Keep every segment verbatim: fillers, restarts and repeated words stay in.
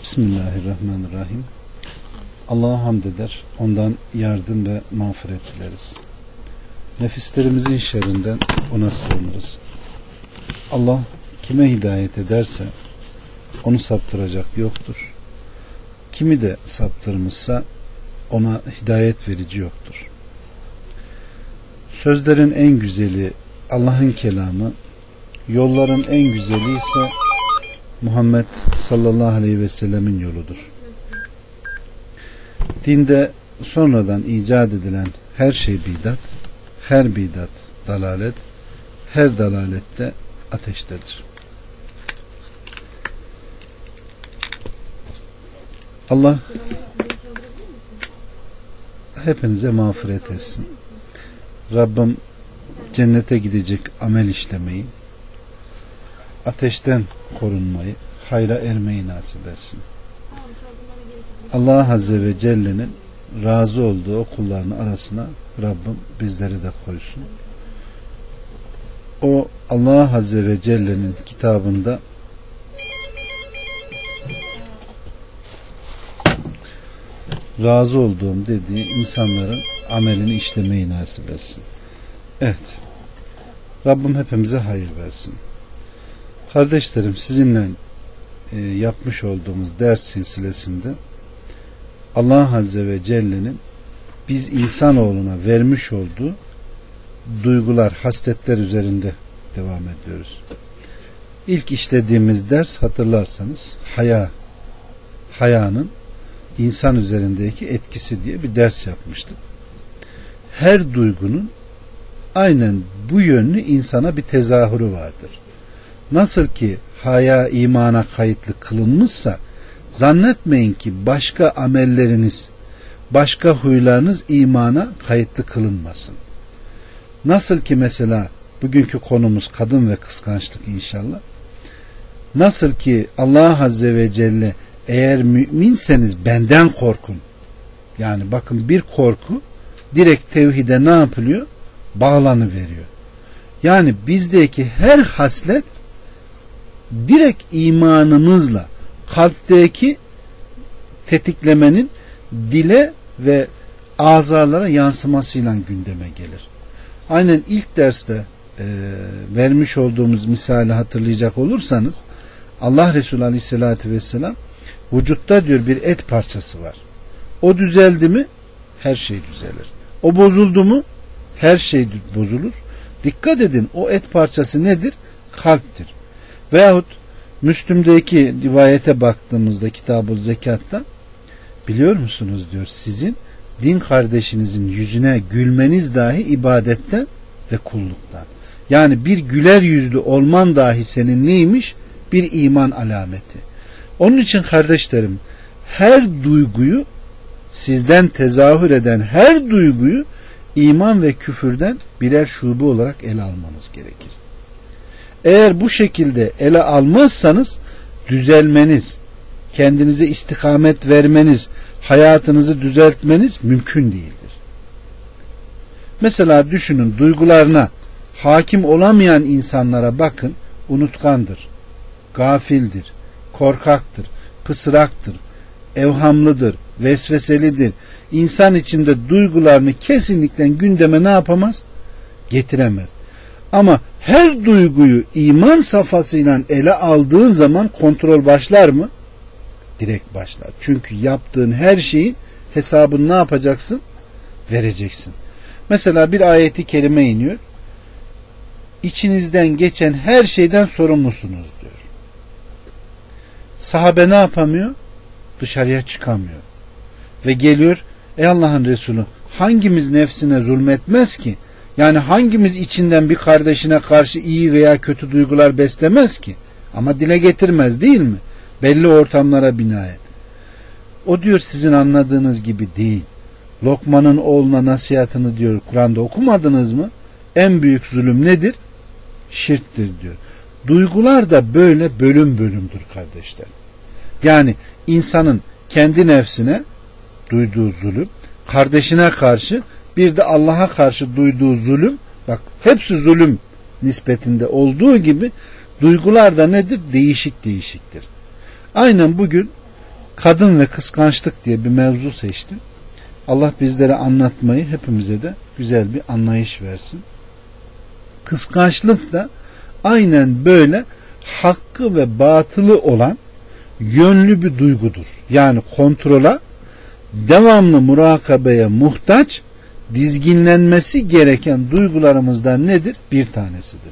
Bismillahirrahmanirrahim. Allah'a hamd eder, ondan yardım ve mağfiret dileriz. Nefislerimizin şerrinden ona sığınırız. Allah kime hidayet ederse onu saptıracak yoktur. Kimi de saptırmışsa ona hidayet verici yoktur. Sözlerin en güzeli Allah'ın kelamı, yolların en güzeli ise Muhammed sallallahu aleyhi ve sellemin yoludur. Dinde sonradan icat edilen her şey bidat, her bidat dalalet, her dalalette ateştedir. Allah hepinize mağfiret etsin. Rabbim cennete gidecek amel işlemeyi, ateşten korunmayı, hayra ermeyi nasip etsin. Allah Azze ve Celle'nin razı olduğu o kullarının arasına Rabbim bizleri de koysun. O Allah Azze ve Celle'nin kitabında razı olduğum dediği insanların amelini işlemeyi nasip etsin. Evet. Rabbim hepimize hayır versin. Kardeşlerim, sizinle e, yapmış olduğumuz ders silsilesinde Allah Azze ve Celle'nin biz insanoğluna vermiş olduğu duygular, hasletler üzerinde devam ediyoruz. İlk işlediğimiz ders, hatırlarsanız, haya, hayanın insan üzerindeki etkisi diye bir ders yapmıştık. Her duygunun aynen bu yönlü insana bir tezahürü vardır. Nasıl ki haya imana kayıtlı kılınmışsa, zannetmeyin ki başka amelleriniz, başka huylarınız imana kayıtlı kılınmasın. Nasıl ki mesela bugünkü konumuz kadın ve kıskançlık inşallah. Nasıl ki Allah Azze ve Celle eğer müminseniz benden korkun. Yani bakın, bir korku direkt tevhide ne yapılıyor? Bağlanıveriyor. Yani bizdeki her haslet direkt imanımızla kalpteki tetiklemenin dile ve azalara yansımasıyla gündeme gelir. Aynen ilk derste e, vermiş olduğumuz misali hatırlayacak olursanız, Allah Resulü Aleyhisselatü Vesselam vücutta diyor bir et parçası var. O düzeldi mi her şey düzelir. O bozuldu mu her şey bozulur. Dikkat edin, o et parçası nedir? Kalptir. Veyahut Müslüm'deki rivayete baktığımızda Kitab-ı Zekat'ta, biliyor musunuz diyor, sizin din kardeşinizin yüzüne gülmeniz dahi ibadetten ve kulluktan. Yani bir güler yüzlü olman dahi senin neymiş? Bir iman alameti. Onun için kardeşlerim, her duyguyu, sizden tezahür eden her duyguyu iman ve küfürden birer şube olarak ele almanız gerekir. Eğer bu şekilde ele almazsanız düzelmeniz, kendinize istikamet vermeniz, hayatınızı düzeltmeniz mümkün değildir. Mesela düşünün, duygularına hakim olamayan insanlara bakın, unutkandır, gafildir, korkaktır, pısıraktır, evhamlıdır, vesveselidir. İnsan içinde duygularını kesinlikle gündeme ne yapamaz? Getiremez. Ama her duyguyu iman safhasıyla ele aldığın zaman kontrol başlar mı? Direkt başlar. Çünkü yaptığın her şeyin hesabını ne yapacaksın? Vereceksin. Mesela bir ayeti kerime iniyor. İçinizden geçen her şeyden sorumlusunuz diyor. Sahabe ne yapamıyor? Dışarıya çıkamıyor. Ve geliyor, ey Allah'ın Resulü, hangimiz nefsine zulmetmez ki? Yani hangimiz içinden bir kardeşine karşı iyi veya kötü duygular beslemez ki? Ama dile getirmez, değil mi? Belli ortamlara binaen. O diyor, sizin anladığınız gibi değil. Lokman'ın oğluna nasihatını diyor Kur'an'da okumadınız mı? En büyük zulüm nedir? Şirktir diyor. Duygular da böyle bölüm bölümdür kardeşler. Yani insanın kendi nefsine duyduğu zulüm, kardeşine karşı, bir de Allah'a karşı duyduğu zulüm, bak hepsi zulüm nispetinde olduğu gibi duygular da nedir? Değişik değişiktir. Aynen bugün kadın ve kıskançlık diye bir mevzu seçtim. Allah bizlere anlatmayı, hepimize de güzel bir anlayış versin. Kıskançlık da aynen böyle hakkı ve batılı olan yönlü bir duygudur. Yani kontrola, devamlı murakabeye muhtaç, dizginlenmesi gereken duygularımızdan nedir? Bir tanesidir.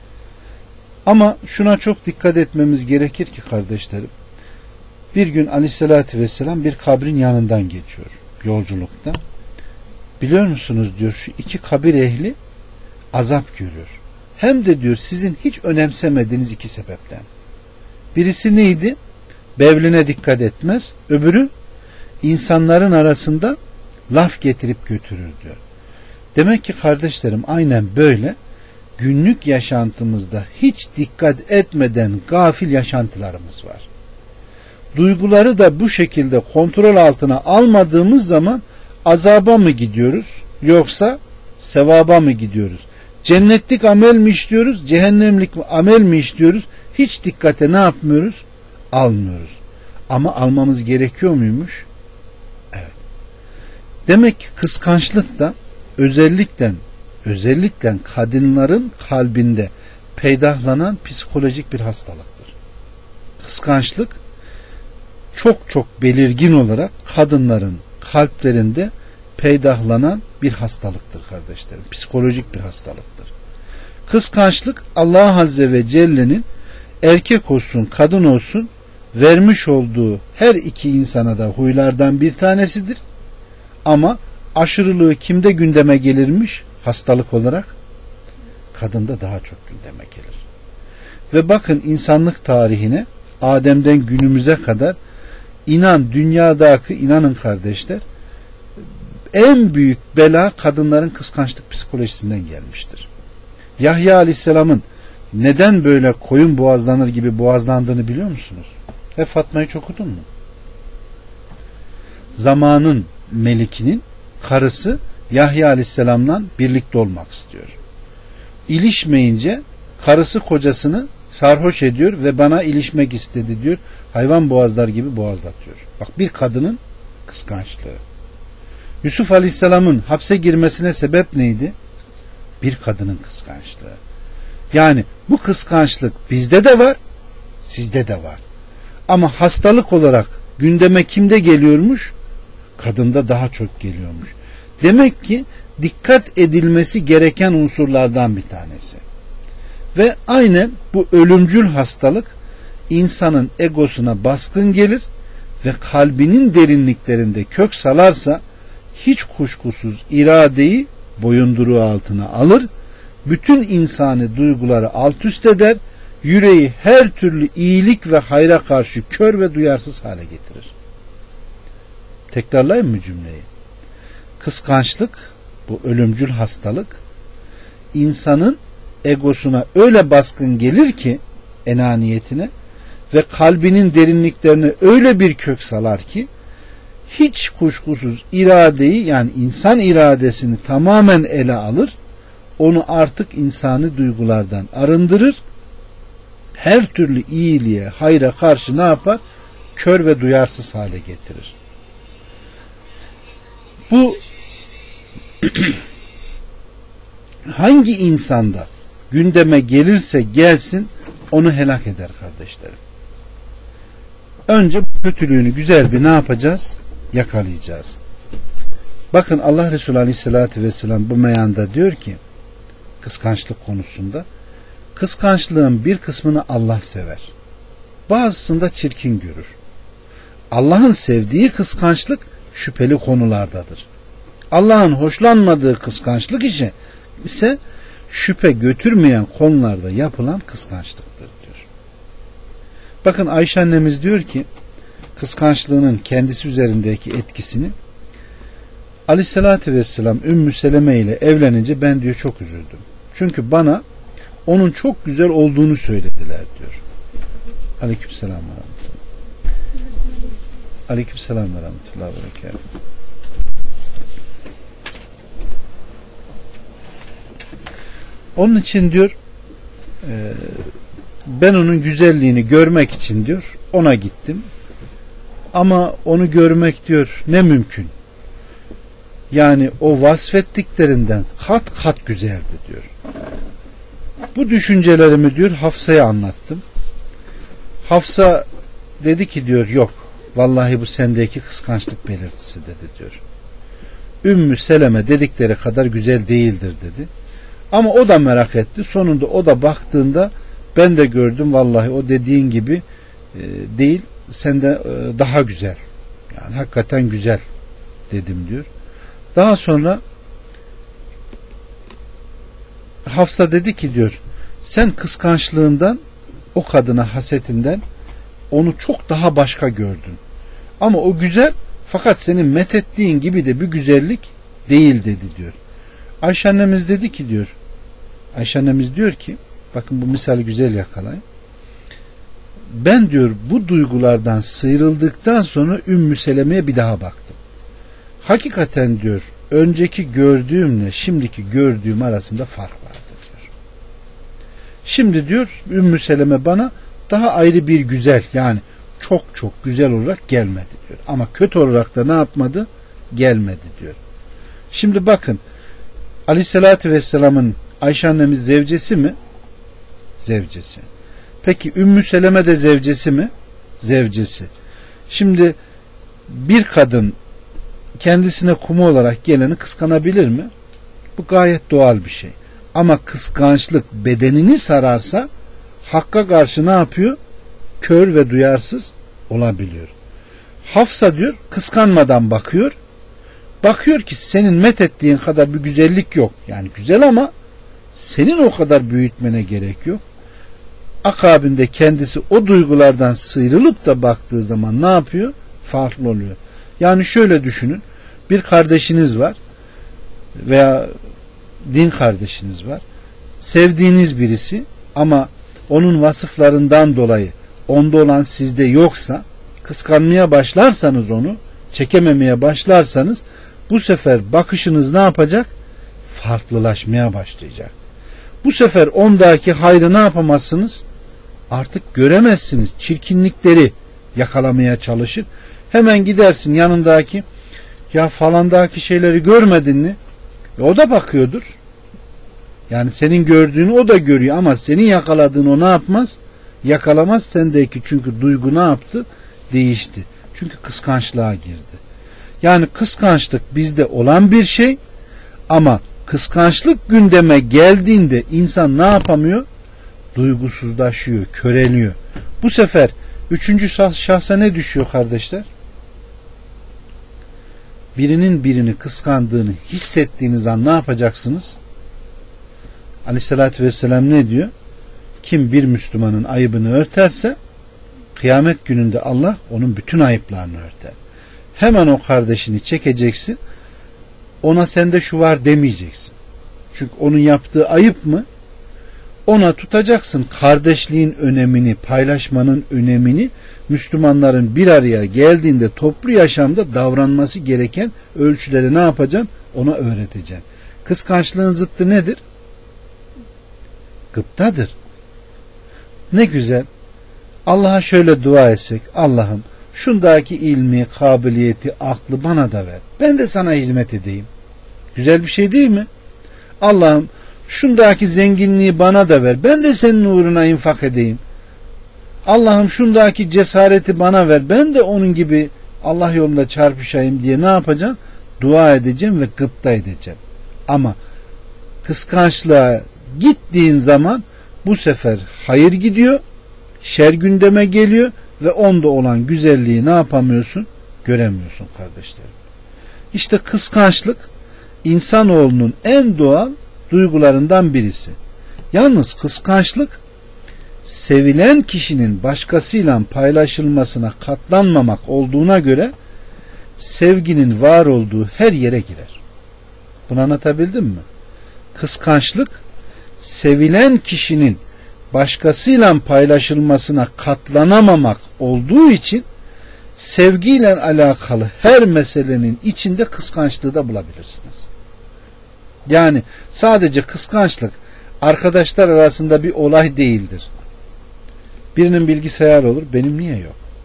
Ama şuna çok dikkat etmemiz gerekir ki kardeşlerim, bir gün Aleyhisselatü Vesselam bir kabrin yanından geçiyor yolculukta. Biliyor musunuz diyor, şu iki kabir ehli azap görüyor. Hem de diyor sizin hiç önemsemediğiniz iki sebepten. Birisi neydi? Bevline dikkat etmez. Öbürü insanların arasında laf getirip götürür diyor. Demek ki kardeşlerim aynen böyle günlük yaşantımızda hiç dikkat etmeden gafil yaşantılarımız var. Duyguları da bu şekilde kontrol altına almadığımız zaman azaba mı gidiyoruz yoksa sevaba mı gidiyoruz? Cennetlik amel mi işliyoruz, cehennemlik amel mi işliyoruz? Hiç dikkate ne yapmıyoruz? Almıyoruz. Ama almamız gerekiyor muymuş? Evet. Demek ki kıskançlık da özellikle özellikle kadınların kalbinde peydahlanan psikolojik bir hastalıktır. Kıskançlık çok çok belirgin olarak kadınların kalplerinde peydahlanan bir hastalıktır kardeşlerim. Psikolojik bir hastalıktır. Kıskançlık Allah Azze ve Celle'nin erkek olsun kadın olsun vermiş olduğu her iki insana da huylardan bir tanesidir. Ama aşırılığı kimde gündeme gelirmiş? Hastalık olarak kadında daha çok gündeme gelir. Ve bakın insanlık tarihine Adem'den günümüze kadar inan dünyadaki inanın kardeşler en büyük bela kadınların kıskançlık psikolojisinden gelmiştir. Yahya Aleyhisselam'ın neden böyle koyun boğazlanır gibi boğazlandığını biliyor musunuz? Ve Fatma'yı çok okudun mu? Zamanın melikinin karısı Yahya Aleyhisselam'la birlikte olmak istiyor. İlişmeyince karısı kocasını sarhoş ediyor ve bana ilişmek istedi diyor. Hayvan boğazlar gibi boğazlatıyor. Bak bir kadının kıskançlığı. Yusuf Aleyhisselam'ın hapse girmesine sebep neydi? Bir kadının kıskançlığı. Yani bu kıskançlık bizde de var, sizde de var. Ama hastalık olarak gündeme kimde geliyormuş? Kadında daha çok geliyormuş. Demek ki dikkat edilmesi gereken unsurlardan bir tanesi. Ve aynen bu ölümcül hastalık insanın egosuna baskın gelir ve kalbinin derinliklerinde kök salarsa hiç kuşkusuz iradeyi boyunduruğu altına alır, bütün insani duyguları alt üst eder, yüreği her türlü iyilik ve hayra karşı kör ve duyarsız hale getirir. Tekrarlayayım mı cümleyi? Kıskançlık, bu ölümcül hastalık, insanın egosuna öyle baskın gelir ki, enaniyetine ve kalbinin derinliklerine öyle bir kök salar ki, hiç kuşkusuz iradeyi, yani insan iradesini tamamen ele alır, onu artık insani duygulardan arındırır, her türlü iyiliğe, hayra karşı ne yapar? Kör ve duyarsız hale getirir. Bu hangi insanda gündeme gelirse gelsin onu helak eder kardeşlerim. Önce bu kötülüğünü güzel bir ne yapacağız? Yakalayacağız. Bakın Allah Resulü Aleyhisselatü Vesselam bu meyanda diyor ki, kıskançlık konusunda, kıskançlığın bir kısmını Allah sever. Bazısını da çirkin görür. Allah'ın sevdiği kıskançlık şüpheli konulardadır. Allah'ın hoşlanmadığı kıskançlık ise, ise şüphe götürmeyen konularda yapılan kıskançlıktır diyor. Bakın Ayşe annemiz diyor ki, kıskançlığının kendisi üzerindeki etkisini, Aleyhisselatü Vesselam Ümmü Seleme ile evlenince ben diyor çok üzüldüm. Çünkü bana onun çok güzel olduğunu söylediler diyor. Aleykümselam ve rahmetullah. Aleykümselam ve rahmetullah ve berekatuhu. Onun için diyor ben onun güzelliğini görmek için diyor ona gittim. ama onu görmek diyor ne mümkün. Yani o vasfettiklerinden kat kat güzeldi diyor. Bu düşüncelerimi diyor Hafsa'ya anlattım. Hafsa dedi ki diyor yok, vallahi bu sendeki kıskançlık belirtisi dedi diyor. Ümmü Seleme dedikleri kadar güzel değildir dedi. Ama o da merak etti. Sonunda o da baktığında ben de gördüm, vallahi o dediğin gibi e, değil, sende e, daha güzel. Yani hakikaten güzel dedim diyor. Daha sonra Hafsa dedi ki diyor, sen kıskançlığından, o kadına hasetinden onu çok daha başka gördün. Ama o güzel, fakat senin methettiğin gibi de bir güzellik değil dedi diyor. Ayşe annemiz dedi ki diyor, Ayşe annemiz diyor ki, bakın bu misali güzel yakalayın. Ben diyor bu duygulardan sıyrıldıktan sonra Ümmü Seleme'ye bir daha baktım. Hakikaten diyor önceki gördüğümle şimdiki gördüğüm arasında fark vardı diyor. Şimdi diyor Ümmü Seleme bana daha ayrı bir güzel, yani çok çok güzel olarak gelmedi diyor. Ama kötü olarak da ne yapmadı? Gelmedi diyor. Şimdi bakın, Aleyhisselatü Vesselam'ın Ayşe annemiz zevcesi mi? Zevcesi. Peki Ümmü Seleme de zevcesi mi? Zevcesi. Şimdi bir kadın kendisine kumu olarak geleni kıskanabilir mi? Bu gayet doğal bir şey. Ama kıskançlık bedenini sararsa Hakk'a karşı ne yapıyor? Kör ve duyarsız olabiliyor. Hafsa diyor kıskanmadan bakıyor. Bakıyor ki senin methettiğin kadar bir güzellik yok. Yani güzel ama senin o kadar büyütmene gerek yok. Akabinde kendisi o duygulardan sıyrılıp da baktığı zaman ne yapıyor? Farklı oluyor. Yani şöyle düşünün. Bir kardeşiniz var veya din kardeşiniz var. Sevdiğiniz birisi ama onun vasıflarından dolayı onda olan sizde yoksa, kıskanmaya başlarsanız, onu çekememeye başlarsanız, bu sefer bakışınız ne yapacak? Farklılaşmaya başlayacak. Bu sefer ondaki hayrı ne yapamazsınız? Artık göremezsiniz. Çirkinlikleri yakalamaya çalışır. Hemen gidersin yanındaki, ya falandaki şeyleri görmedin mi? E o da bakıyordur. Yani senin gördüğünü o da görüyor ama senin yakaladığını o ne yapmaz? Yakalamaz sendeki, çünkü duygu ne yaptı? Değişti. Çünkü kıskançlığa girdi. Yani kıskançlık bizde olan bir şey ama kıskançlık gündeme geldiğinde insan ne yapamıyor? Duygusuzlaşıyor, köreliyor. Bu sefer üçüncü şahsa ne düşüyor kardeşler? Birinin birini kıskandığını hissettiğiniz an ne yapacaksınız? Aleyhissalatü vesselam ne diyor? Kim bir Müslümanın ayıbını örterse kıyamet gününde Allah onun bütün ayıplarını örter. Hemen o kardeşini çekeceksin. Ona sende şu var demeyeceksin. Çünkü onun yaptığı ayıp mı? Ona tutacaksın kardeşliğin önemini, paylaşmanın önemini, Müslümanların bir araya geldiğinde toplu yaşamda davranması gereken ölçüleri ne yapacaksın? Ona öğreteceksin. Kıskançlığın zıttı nedir? Gıptadır. Ne güzel. Allah'a şöyle dua etsek, Allah'ım şundaki ilmi, kabiliyeti, aklı bana da ver. Ben de sana hizmet edeyim. Güzel bir şey değil mi? Allah'ım şundaki zenginliği bana da ver. Ben de senin uğruna infak edeyim. Allah'ım şundaki cesareti bana ver. Ben de onun gibi Allah yolunda çarpışayım diye ne yapacaksın? Dua edeceğim ve gıpta edeceğim. Ama kıskançlığa gittiğin zaman bu sefer hayır gidiyor, şer gündeme geliyor ve onda olan güzelliği ne yapamıyorsun? Göremiyorsun kardeşlerim. İşte kıskançlık insanoğlunun en doğal duygularından birisi. Yalnız kıskançlık sevilen kişinin başkasıyla paylaşılmasına katlanmamak olduğuna göre sevginin var olduğu her yere girer. Bunu anlatabildim mi? Kıskançlık sevilen kişinin başkasıyla paylaşılmasına katlanamamak olduğu için sevgiyle alakalı her meselenin içinde kıskançlığı da bulabilirsiniz. Yani sadece kıskançlık arkadaşlar arasında bir olay değildir. Birinin bilgisayarı olur, benim niye yok?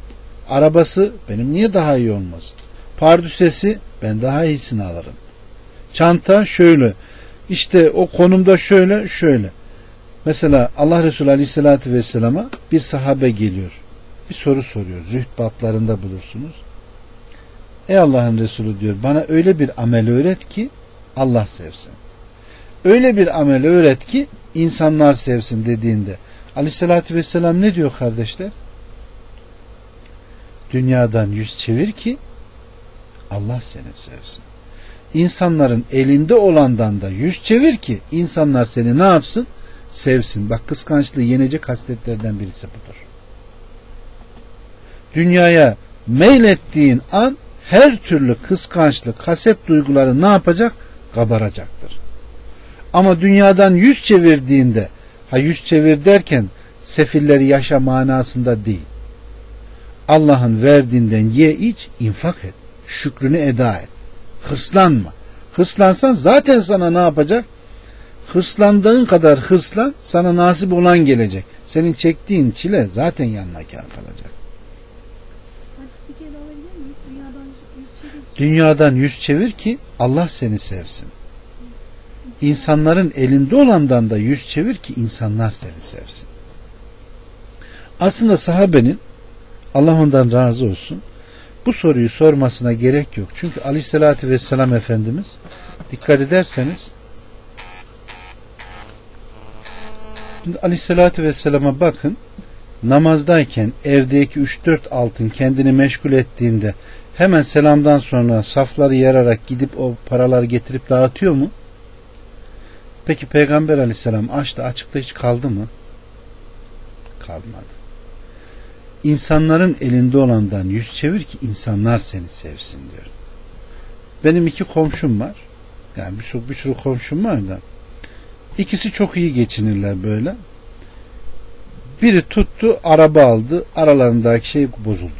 Arabası benim niye daha iyi olmasın? Pardüsesi ben daha iyisini alırım. Çanta şöyle. İşte o konumda şöyle şöyle. Mesela Allah Resulü Aleyhisselatü Vesselam'a bir sahabe geliyor. Bir soru soruyor. Zühd bablarında bulursunuz. Ey Allah'ın Resulü diyor, bana öyle bir amel öğret ki Allah sevsin. Öyle bir amel öğret ki insanlar sevsin dediğinde Aleyhisselatü Vesselam ne diyor kardeşler? Dünyadan yüz çevir ki Allah seni sevsin. İnsanların elinde olandan da yüz çevir ki insanlar seni ne yapsın? Sevsin. Bak, kıskançlığı yenecek hasletlerden birisi budur. Dünyaya meylettiğin an her türlü kıskançlık, haset duyguları ne yapacak? Kabaracaktır. Ama dünyadan yüz çevirdiğinde, ha yüz çevir derken sefilleri yaşa manasında değil. Allah'ın verdiğinden ye, iç, infak et. Şükrünü eda et. Hırslanma. Hırslansan zaten sana ne yapacak? Hırslandığın kadar hırslan, sana nasip olan gelecek. Senin çektiğin çile zaten yanına kâr kalacak. Dünyadan yüz çevir ki Allah seni sevsin. İnsanların elinde olandan da yüz çevir ki insanlar seni sevsin. Aslında sahabenin, Allah ondan razı olsun, bu soruyu sormasına gerek yok. Çünkü Aleyhisselatü Vesselam Efendimiz, dikkat ederseniz, şimdi Aleyhisselatü Vesselam'a bakın, namazdayken evdeki üç dört altın kendini meşgul ettiğinde hemen selamdan sonra safları yararak gidip o paraları getirip dağıtıyor mu? Peki Peygamber Aleyhisselam açta açıkta hiç kaldı mı? Kalmadı. İnsanların elinde olandan yüz çevir ki insanlar seni sevsin diyor. Benim iki komşum var. Yani bir sürü, bir sürü komşum var da. İkisi çok iyi geçinirler böyle. Biri tuttu, araba aldı. Aralarındaki şey bozuldu.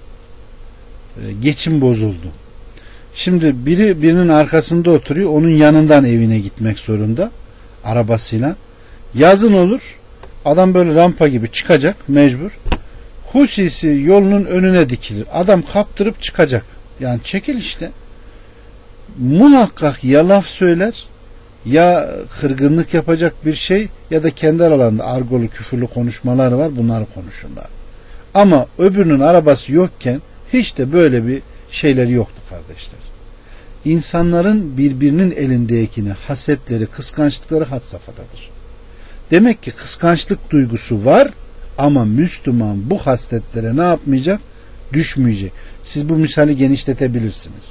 Geçim bozuldu. Şimdi biri birinin arkasında oturuyor. Onun yanından evine gitmek zorunda. Arabasıyla. Yazın olur. Adam böyle rampa gibi çıkacak mecbur. Husisi yolunun önüne dikilir. Adam kaptırıp çıkacak. Yani çekil işte. Muhakkak ya laf söyler, ya kırgınlık yapacak bir şey, ya da kendi aralarında argolu küfürlü konuşmaları var. Bunları konuşurlar. Ama öbürünün arabası yokken hiç de böyle bir şeyleri yoktu kardeşler. İnsanların birbirinin elindekini, hasetleri, kıskançlıkları had safhadadır. Demek ki kıskançlık duygusu var ama Müslüman bu hasletlere ne yapmayacak? Düşmeyecek. Siz bu misali genişletebilirsiniz.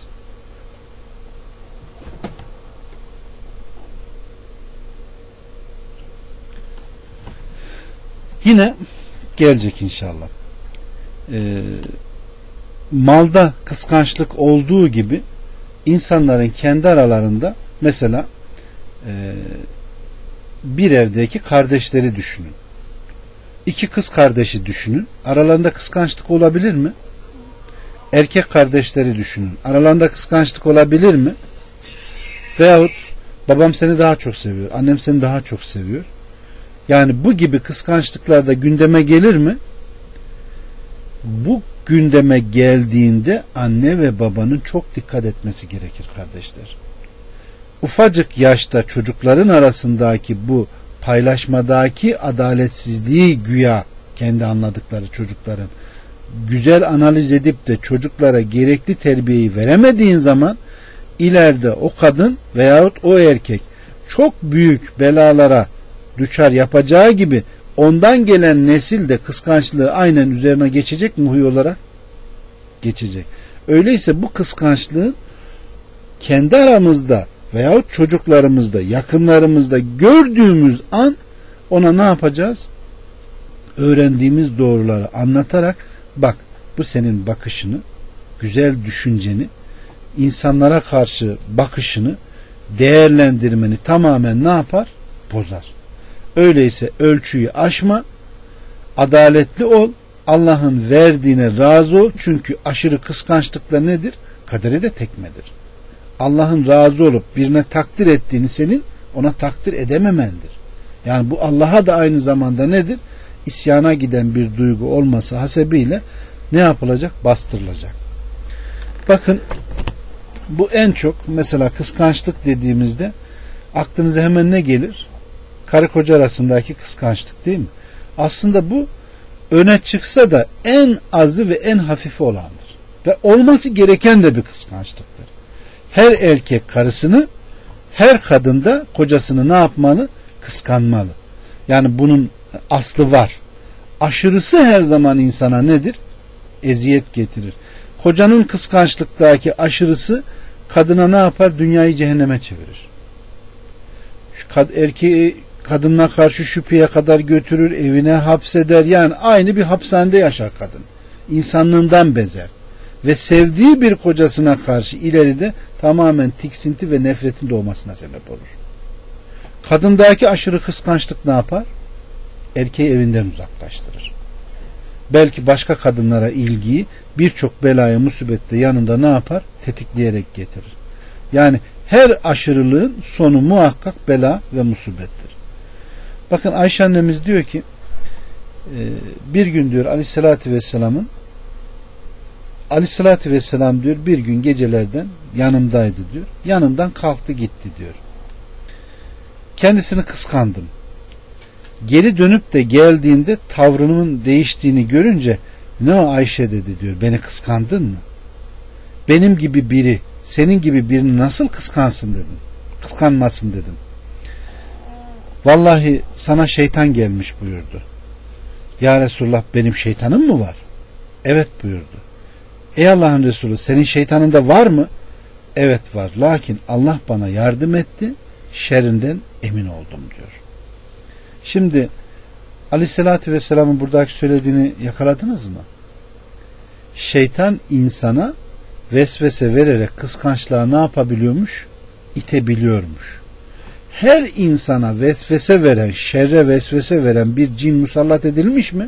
Yine gelecek inşallah. Ee, malda kıskançlık olduğu gibi insanların kendi aralarında mesela e, bir evdeki kardeşleri düşünün. İki kız kardeşi düşünün. Aralarında kıskançlık olabilir mi? Erkek kardeşleri düşünün. Aralarında kıskançlık olabilir mi? Veyahut babam seni daha çok seviyor, annem seni daha çok seviyor. Yani bu gibi kıskançlıklar da gündeme gelir mi? Bu gündeme geldiğinde anne ve babanın çok dikkat etmesi gerekir kardeşler. Ufacık yaşta çocukların arasındaki bu paylaşmadaki adaletsizliği güya kendi anladıkları çocukların güzel analiz edip de çocuklara gerekli terbiyeyi veremediğin zaman ileride o kadın veyahut o erkek çok büyük belalara düçar yapacağı gibi ondan gelen nesil de kıskançlığı aynen üzerine geçecek mi, huy olarak? Geçecek. Öyleyse bu kıskançlığın kendi aramızda veyahut çocuklarımızda, yakınlarımızda gördüğümüz an ona ne yapacağız? Öğrendiğimiz doğruları anlatarak, bak bu senin bakışını, güzel düşünceni, insanlara karşı bakışını, değerlendirmeni tamamen ne yapar? Bozar. Öyleyse ölçüyü aşma, adaletli ol, Allah'ın verdiğine razı ol. Çünkü aşırı kıskançlıkla nedir? Kaderi de tekmedir. Allah'ın razı olup birine takdir ettiğini senin ona takdir edememendir. Yani bu Allah'a da aynı zamanda nedir? İsyana giden bir duygu olması hasebiyle ne yapılacak? Bastırılacak. Bakın bu en çok mesela kıskançlık dediğimizde aklınıza hemen ne gelir? Karı koca arasındaki kıskançlık değil mi? Aslında bu öne çıksa da en azı ve en hafifi olandır. Ve olması gereken de bir kıskançlıktır. Her erkek karısını, her kadın da kocasını ne yapmalı? Kıskanmalı. Yani bunun aslı var. Aşırısı her zaman insana nedir? Eziyet getirir. Kocanın kıskançlıktaki aşırısı kadına ne yapar? Dünyayı cehenneme çevirir. Şu kad- erkeği kadınına karşı şüpheye kadar götürür, evine hapseder. Yani aynı bir hapishanede yaşar kadın. İnsanlığından bezer. Ve sevdiği bir kocasına karşı ileride tamamen tiksinti ve nefretin doğmasına sebep olur. Kadındaki aşırı kıskançlık ne yapar? Erkeği evinden uzaklaştırır. Belki başka kadınlara ilgiyi birçok belaya, musibette yanında ne yapar? Tetikleyerek getirir. Yani her aşırılığın sonu muhakkak bela ve musibettir. Bakın Ayşe annemiz diyor ki bir gün diyor Aleyhisselatü Vesselam'ın Aleyhisselatü Vesselam diyor bir gün gecelerden yanımdaydı diyor. Yanımdan kalktı gitti diyor. Kendisini kıskandım. Geri dönüp de geldiğinde tavrımın değiştiğini görünce ne o Ayşe dedi diyor. Beni kıskandın mı? Benim gibi biri senin gibi birini nasıl kıskansın dedim. Kıskanmasın dedim. Vallahi sana şeytan gelmiş buyurdu. Ya Resulullah benim şeytanım mı var? Evet buyurdu. Ey Allah'ın Resulü senin şeytanın da var mı? Evet var. Lakin Allah bana yardım etti. Şerrinden emin oldum diyor. Şimdi Aleyhisselatü Vesselam'ın buradaki söylediğini yakaladınız mı? Şeytan insana vesvese vererek kıskançlığa ne yapabiliyormuş? İtebiliyormuş. Her insana vesvese veren, şerre vesvese veren bir cin musallat edilmiş mi?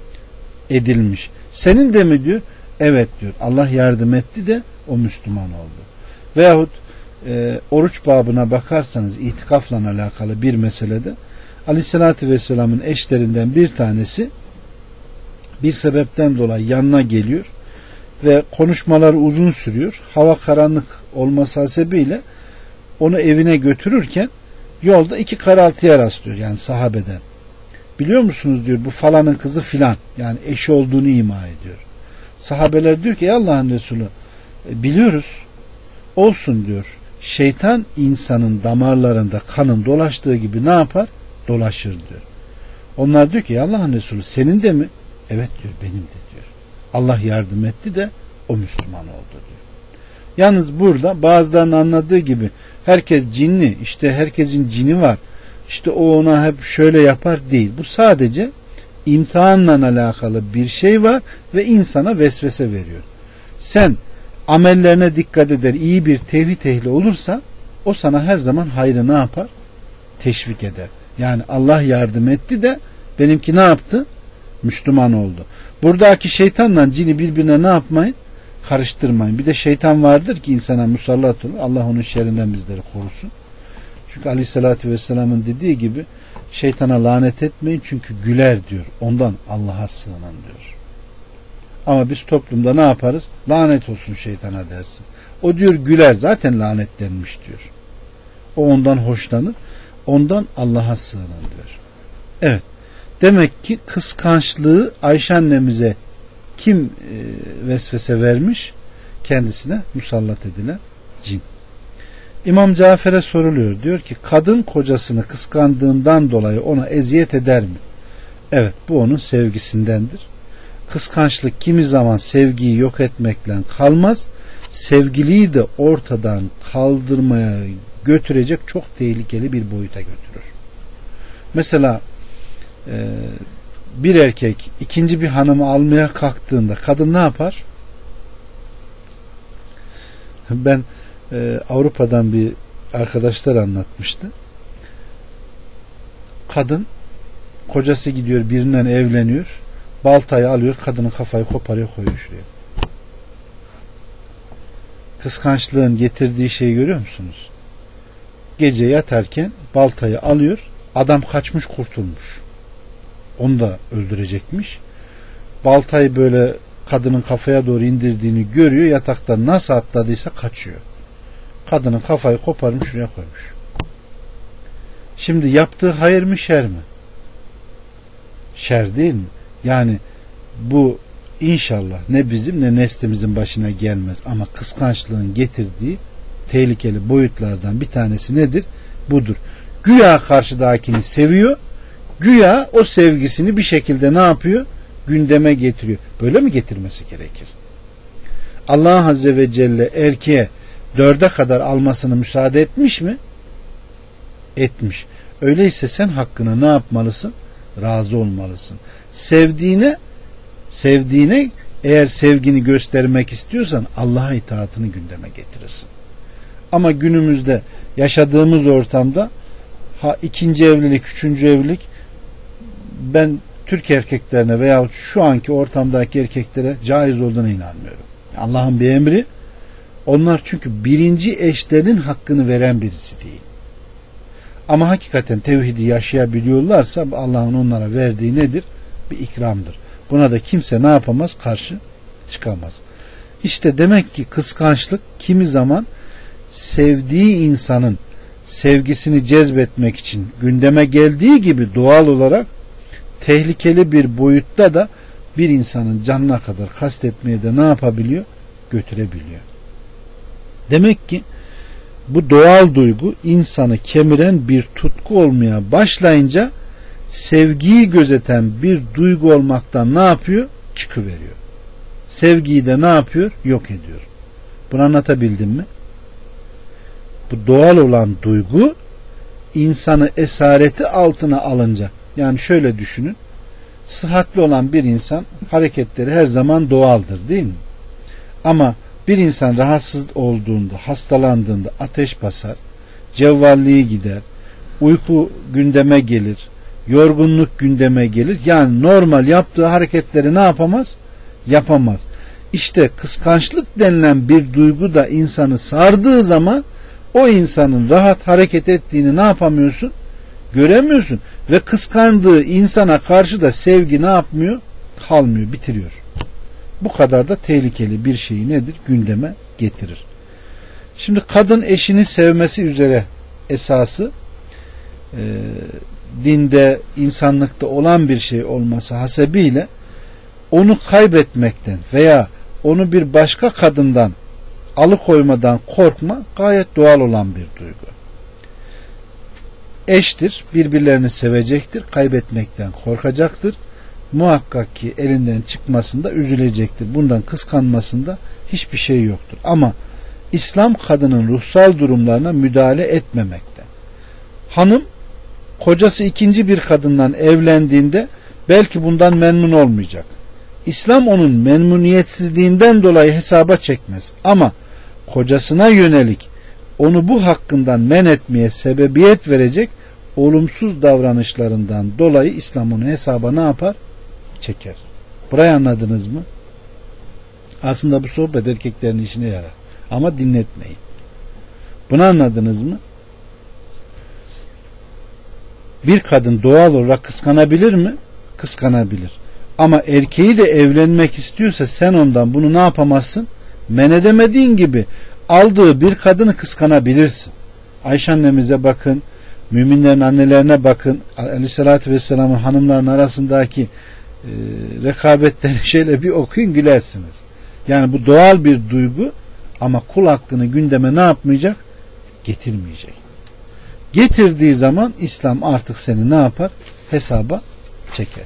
Edilmiş. Senin de mi diyor? Evet diyor. Allah yardım etti de o Müslüman oldu. Veyahut e, oruç babına bakarsanız itikafla alakalı bir meselede Aleyhisselatü Vesselam'ın eşlerinden bir tanesi bir sebepten dolayı yanına geliyor ve konuşmaları uzun sürüyor. Hava karanlık olması hasebiyle onu evine götürürken yolda iki karaltıya rastlıyor yani sahabeden. Biliyor musunuz diyor bu falanın kızı filan yani eşi olduğunu ima ediyor. Sahabeler diyor ki ey Allah'ın Resulü e, biliyoruz olsun diyor. Şeytan insanın damarlarında kanın dolaştığı gibi ne yapar? Dolaşır diyor. Onlar diyor ki ey Allah'ın Resulü senin de mi? Evet diyor benim de diyor. Allah yardım etti de o Müslüman oldu diyor. Yalnız burada bazılarının anladığı gibi herkes cinli işte herkesin cini var işte o ona hep şöyle yapar değil. Bu sadece imtihanla alakalı bir şey var ve insana vesvese veriyor. Sen amellerine dikkat eder iyi bir tevhid ehli olursa o sana her zaman hayrı ne yapar? Teşvik eder. Yani Allah yardım etti de benimki ne yaptı? Müslüman oldu. Buradaki şeytanla cini birbirine ne yapmayın? Karıştırmayın. Bir de şeytan vardır ki insana musallat olur. Allah onun şerrinden bizleri korusun. Çünkü Aleyhisselatü Vesselam'ın dediği gibi şeytana lanet etmeyin çünkü güler diyor. Ondan Allah'a sığının diyor. Ama biz toplumda ne yaparız? Lanet olsun şeytana dersin. O diyor güler zaten lanetlenmiş diyor. O ondan hoşlanır. Ondan Allah'a sığının diyor. Evet. Demek ki kıskançlığı Ayşe annemize kim e, vesvese vermiş? Kendisine musallat edilen cin. İmam Cafer'e soruluyor. Diyor ki kadın kocasını kıskandığından dolayı ona eziyet eder mi? Evet bu onun sevgisindendir. Kıskançlık kimi zaman sevgiyi yok etmekle kalmaz. Sevgiliyi de ortadan kaldırmaya götürecek çok tehlikeli bir boyuta götürür. Mesela e, bir erkek ikinci bir hanımı almaya kalktığında kadın ne yapar? Ben e, Avrupa'dan bir arkadaşlar anlatmıştı. Kadın kocası gidiyor birinden evleniyor. Baltayı alıyor kadının kafayı koparıyor koyuyor şuraya. Kıskançlığın getirdiği şeyi görüyor musunuz? Gece yatarken baltayı alıyor. Adam kaçmış kurtulmuş. Onu da öldürecekmiş. Baltayı böyle kadının kafaya doğru indirdiğini görüyor. Yataktan nasıl atladıysa kaçıyor. Kadının kafayı koparmış şuraya koymuş. Şimdi yaptığı hayır mı şer mi? Şer değil mi? Yani bu inşallah ne bizim ne neslimizin başına gelmez. Ama kıskançlığın getirdiği tehlikeli boyutlardan bir tanesi nedir? Budur. Güya karşıdakini seviyor. Güya o sevgisini bir şekilde ne yapıyor? Gündeme getiriyor. Böyle mi getirmesi gerekir? Allah Azze ve Celle erkeğe dörde kadar almasını müsaade etmiş mi? Etmiş. Öyleyse sen hakkını ne yapmalısın? Razı olmalısın. Sevdiğine sevdiğine eğer sevgini göstermek istiyorsan Allah'a itaatını gündeme getirirsin. Ama günümüzde yaşadığımız ortamda ha ikinci evlilik, üçüncü evlilik, ben Türk erkeklerine veya şu anki ortamdaki erkeklere caiz olduğuna inanmıyorum. Allah'ın bir emri. Onlar çünkü birinci eşlerinin hakkını veren birisi değil. Ama hakikaten tevhidi yaşayabiliyorlarsa Allah'ın onlara verdiği nedir? Bir ikramdır. Buna da kimse ne yapamaz? Karşı çıkamaz. İşte demek ki kıskançlık kimi zaman sevdiği insanın sevgisini cezbetmek için gündeme geldiği gibi doğal olarak tehlikeli bir boyutta da bir insanın canına kadar kastetmeye de ne yapabiliyor? Götürebiliyor. Demek ki bu doğal duygu insanı kemiren bir tutku olmaya başlayınca sevgiyi gözeten bir duygu olmaktan ne yapıyor? Çıkıveriyor. Sevgiyi de ne yapıyor? Yok ediyor. Bunu anlatabildim mi? Bu doğal olan duygu insanı esareti altına alınca, yani şöyle düşünün, sıhhatli olan bir insan hareketleri her zaman doğaldır değil mi? Ama bir insan rahatsız olduğunda, hastalandığında ateş basar, cevvalliği gider, uyku gündeme gelir, yorgunluk gündeme gelir. Yani normal yaptığı hareketleri ne yapamaz? Yapamaz. İşte kıskançlık denilen bir duygu da insanı sardığı zaman o insanın rahat hareket ettiğini ne yapamıyorsun? Göremiyorsun. Ve kıskandığı insana karşı da sevgi ne yapmıyor? Kalmıyor, bitiriyor. Bu kadar da tehlikeli bir şeyi nedir? Gündeme getirir. Şimdi kadın eşini sevmesi üzere esası e, dinde, insanlıkta olan bir şey olması hasebiyle onu kaybetmekten veya onu bir başka kadından alıkoymadan korkma gayet doğal olan bir duygu. Eştir, birbirlerini sevecektir, kaybetmekten korkacaktır. Muhakkak ki elinden çıkmasında üzülecektir. Bundan kıskanmasında hiçbir şey yoktur. Ama İslam kadının ruhsal durumlarına müdahale etmemekte. Hanım kocası ikinci bir kadından evlendiğinde belki bundan memnun olmayacak. İslam onun memnuniyetsizliğinden dolayı hesaba çekmez. Ama kocasına yönelik onu bu hakkından men etmeye sebebiyet verecek olumsuz davranışlarından dolayı İslam onu hesaba ne yapar? Çeker. Burayı anladınız mı? Aslında bu sohbet erkeklerin işine yarar. Ama dinletmeyin. Bunu anladınız mı? Bir kadın doğal olarak kıskanabilir mi? Kıskanabilir. Ama erkeği de evlenmek istiyorsa sen ondan bunu ne yapamazsın? Men edemediğin gibi aldığı bir kadını kıskanabilirsin. Ayşe annemize bakın, müminlerin annelerine bakın, Aleyhisselatü Vesselam'ın hanımların arasındaki e, rekabetleri şöyle bir okuyun, gülersiniz. Yani bu doğal bir duygu ama kul hakkını gündeme ne yapmayacak? Getirmeyecek. Getirdiği zaman İslam artık seni ne yapar? Hesaba çeker.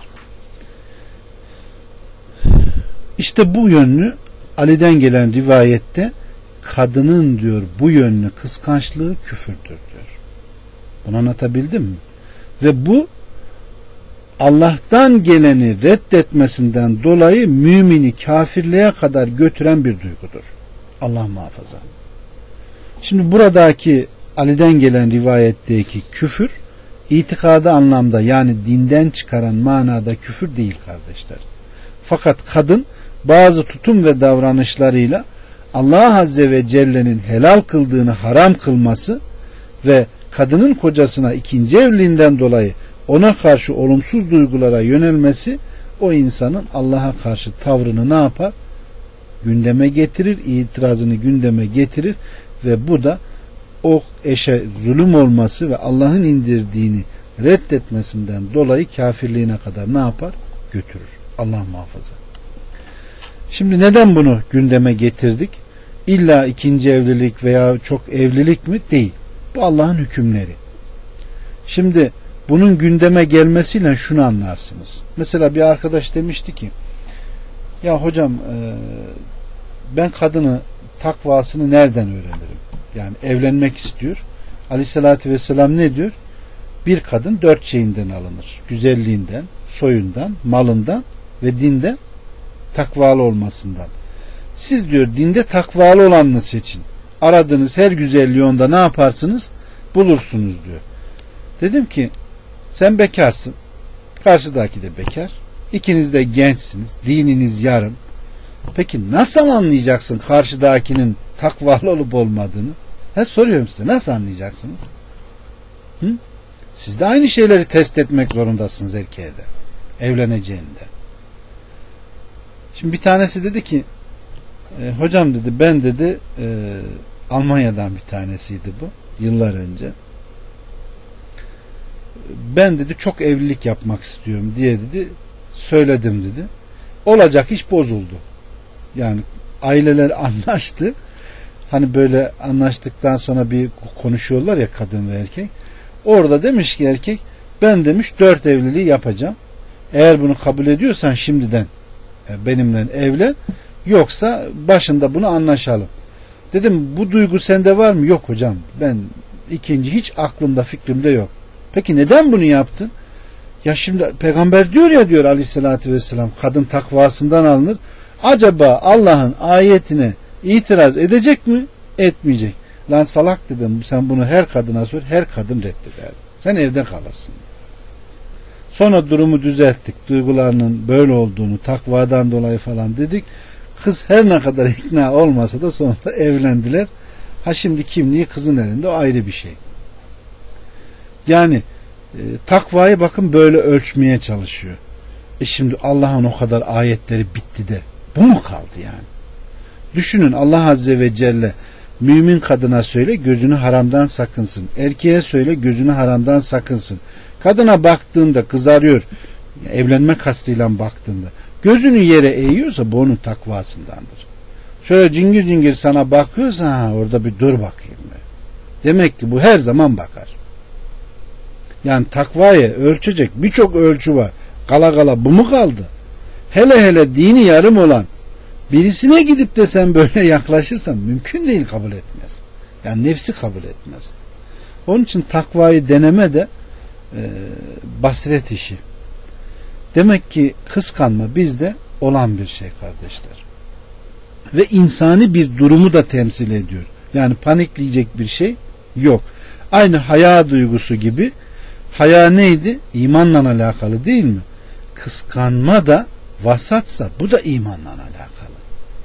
İşte bu yönlü Ali'den gelen rivayette kadının diyor bu yönlü kıskançlığı küfürdür diyor. Bunu anlatabildim mi? Ve bu Allah'tan geleni reddetmesinden dolayı mümini kafirliğe kadar götüren bir duygudur. Allah muhafaza. Şimdi buradaki Ali'den gelen rivayetteki küfür itikadı anlamda, yani dinden çıkaran manada küfür değil kardeşler. Fakat kadın bazı tutum ve davranışlarıyla Allah Azze ve Celle'nin helal kıldığını haram kılması ve kadının kocasına ikinci evliliğinden dolayı ona karşı olumsuz duygulara yönelmesi o insanın Allah'a karşı tavrını ne yapar? Gündeme getirir, itirazını gündeme getirir ve bu da o eşe zulüm olması ve Allah'ın indirdiğini reddetmesinden dolayı kafirliğine kadar ne yapar? Götürür. Allah muhafaza. Şimdi neden bunu gündeme getirdik? İlla ikinci evlilik veya çok evlilik mi? Değil. Bu Allah'ın hükümleri. Şimdi bunun gündeme gelmesiyle şunu anlarsınız. Mesela bir arkadaş demişti ki, ya hocam ben kadını takvasını nereden öğrenirim? Yani evlenmek istiyor. Aleyhissalatü vesselam ne diyor? Bir kadın dört şeyinden alınır. Güzelliğinden, soyundan, malından ve dinden, takvalı olmasından. Siz diyor dinde takvalı olanını seçin. Aradığınız her güzelliği onda ne yaparsınız? Bulursunuz diyor. Dedim ki sen bekarsın. Karşıdaki de bekar. İkiniz de gençsiniz. Dininiz yarım. Peki nasıl anlayacaksın karşıdakinin takvalı olup olmadığını? He, soruyorum size. Nasıl anlayacaksınız? Hı? Siz de aynı şeyleri test etmek zorundasınız erkeğe de. Evleneceğinde. Şimdi bir tanesi dedi ki e, hocam dedi ben dedi e, Almanya'dan bir tanesiydi bu. Yıllar önce. Ben dedi çok evlilik yapmak istiyorum diye dedi söyledim dedi. Olacak iş bozuldu. Yani aileler anlaştı. Hani böyle anlaştıktan sonra bir konuşuyorlar ya kadın ve erkek. Orada demiş ki erkek ben demiş dört evliliği yapacağım. Eğer bunu kabul ediyorsan şimdiden benimle evlen. Yoksa başında bunu anlaşalım. Dedim bu duygu sende var mı? Yok hocam. Ben ikinci hiç aklımda fikrimde yok. Peki neden bunu yaptın? Ya şimdi peygamber diyor ya diyor aleyhissalatü vesselam kadın takvasından alınır. Acaba Allah'ın ayetine itiraz edecek mi? Etmeyecek. Lan salak dedim sen bunu her kadına sor. Her kadın reddeder. Sen evde kalırsın. Sonra durumu düzelttik. Duygularının böyle olduğunu takvadan dolayı falan dedik. Kız her ne kadar ikna olmasa da sonunda evlendiler. Ha şimdi kimliği kızın elinde o ayrı bir şey. Yani e, takvayı bakın böyle ölçmeye çalışıyor. E şimdi Allah'ın o kadar ayetleri bitti de bu mu kaldı yani? Düşünün Allah Azze ve Celle mümin kadına söyle gözünü haramdan sakınsın. Erkeğe söyle gözünü haramdan sakınsın. Kadına baktığında kızarıyor. Evlenme kastıyla baktığında gözünü yere eğiyorsa bu onun takvasındandır. Şöyle cingir cingir sana bakıyorsa ha, orada bir dur bakayım. Demek ki bu her zaman bakar. Yani takvayı ölçecek birçok ölçü var. Kala kala bu mu kaldı? Hele hele dini yarım olan birisine gidip de sen böyle yaklaşırsan mümkün değil, kabul etmez. Yani nefsi kabul etmez. Onun için takvayı deneme de e, basiret işi. Demek ki kıskanma bizde olan bir şey kardeşler. Ve insani bir durumu da temsil ediyor. Yani panikleyecek bir şey yok. Aynı haya duygusu gibi. Haya neydi? İmanla alakalı değil mi? Kıskanma da vasatsa bu da imanla alakalı.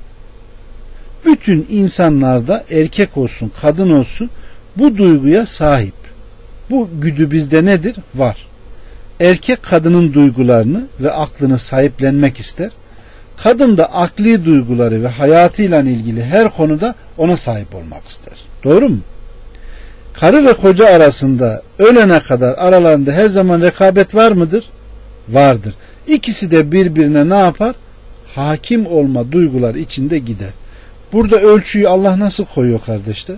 Bütün insanlarda erkek olsun kadın olsun bu duyguya sahip. Bu güdü bizde nedir? Var. Erkek kadının duygularını ve aklını sahiplenmek ister. Kadın da akli duyguları ve hayatıyla ilgili her konuda ona sahip olmak ister. Doğru mu? Karı ve koca arasında ölene kadar aralarında her zaman rekabet var mıdır? Vardır. İkisi de birbirine ne yapar? Hakim olma duyguları içinde gider. Burada ölçüyü Allah nasıl koyuyor kardeşler?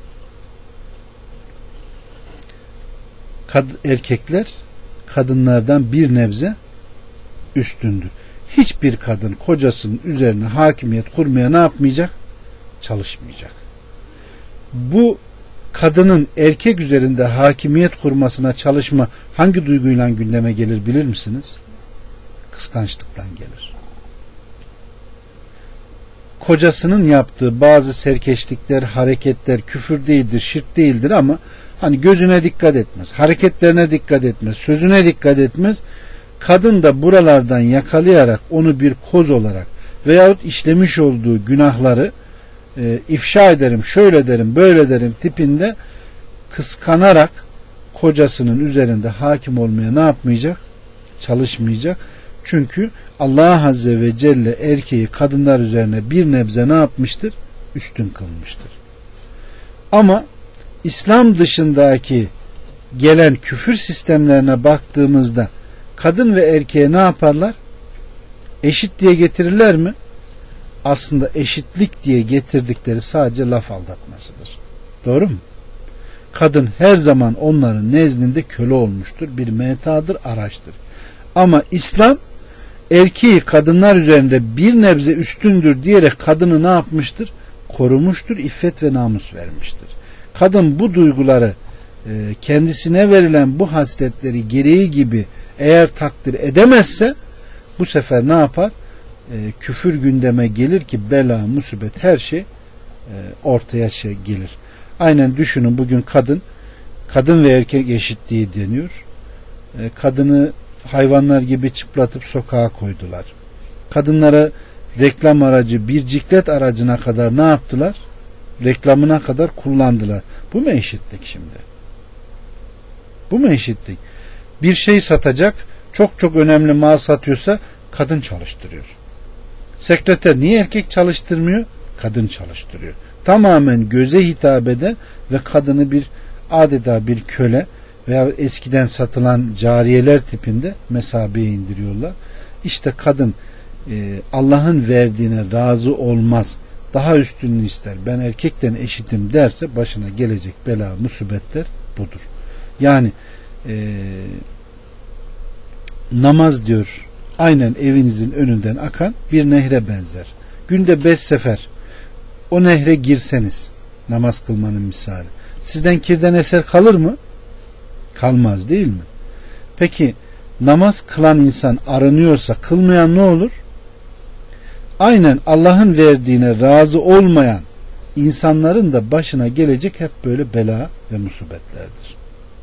Kad- erkekler kadınlardan bir nebze üstündür. Hiçbir kadın kocasının üzerine hakimiyet kurmaya ne yapmayacak? Çalışmayacak. Bu kadının erkek üzerinde hakimiyet kurmasına çalışma hangi duyguyla gündeme gelir bilir misiniz? Kıskançlıktan gelir. Kocasının yaptığı bazı serkeşlikler, hareketler küfür değildir, şirk değildir ama hani gözüne dikkat etmez, hareketlerine dikkat etmez, sözüne dikkat etmez. Kadın da buralardan yakalayarak onu bir koz olarak veyahut işlemiş olduğu günahları e, ifşa ederim, şöyle derim, böyle derim tipinde kıskanarak kocasının üzerinde hakim olmaya ne yapmayacak? Çalışmayacak. Çünkü Allah Azze ve Celle erkeği kadınlar üzerine bir nebze ne yapmıştır? Üstün kılmıştır. Ama İslam dışındaki gelen küfür sistemlerine baktığımızda kadın ve erkeğe ne yaparlar? Eşit diye getirirler mi? Aslında eşitlik diye getirdikleri sadece laf aldatmasıdır. Doğru mu? Kadın her zaman onların nezdinde köle olmuştur. Bir metadır, araçtır. Ama İslam erkeği kadınlar üzerinde bir nebze üstündür diyerek kadını ne yapmıştır? Korumuştur, iffet ve namus vermiştir. Kadın bu duyguları, kendisine verilen bu hasletleri gereği gibi eğer takdir edemezse bu sefer ne yapar? Küfür gündeme gelir ki bela, musibet, her şey ortaya şey gelir. Aynen düşünün, bugün kadın kadın ve erkek eşitliği deniyor. Kadını hayvanlar gibi çıplatıp sokağa koydular. Kadınlara reklam aracı, bir ciklet aracına kadar ne yaptılar? Reklamına kadar kullandılar. Bu mu eşitlik şimdi? Bu mu eşitlik? Bir şey satacak, çok çok önemli mal satıyorsa kadın çalıştırıyor. Sekreter niye erkek çalıştırmıyor? Kadın çalıştırıyor. Tamamen göze hitap eden ve kadını bir adeta bir köle veya eskiden satılan cariyeler tipinde mesabeye indiriyorlar. İşte kadın e, Allah'ın verdiğine razı olmaz, daha üstünlüğü ister, ben erkekten eşitim derse başına gelecek bela, musibetler budur. Yani e, namaz diyor aynen evinizin önünden akan bir nehre benzer. Günde beş sefer o nehre girseniz, namaz kılmanın misali, sizden kirden eser kalır mı? Kalmaz, değil mi? Peki namaz kılan insan arınıyorsa kılmayan ne olur? Aynen Allah'ın verdiğine razı olmayan insanların da başına gelecek hep böyle bela ve musibetlerdir.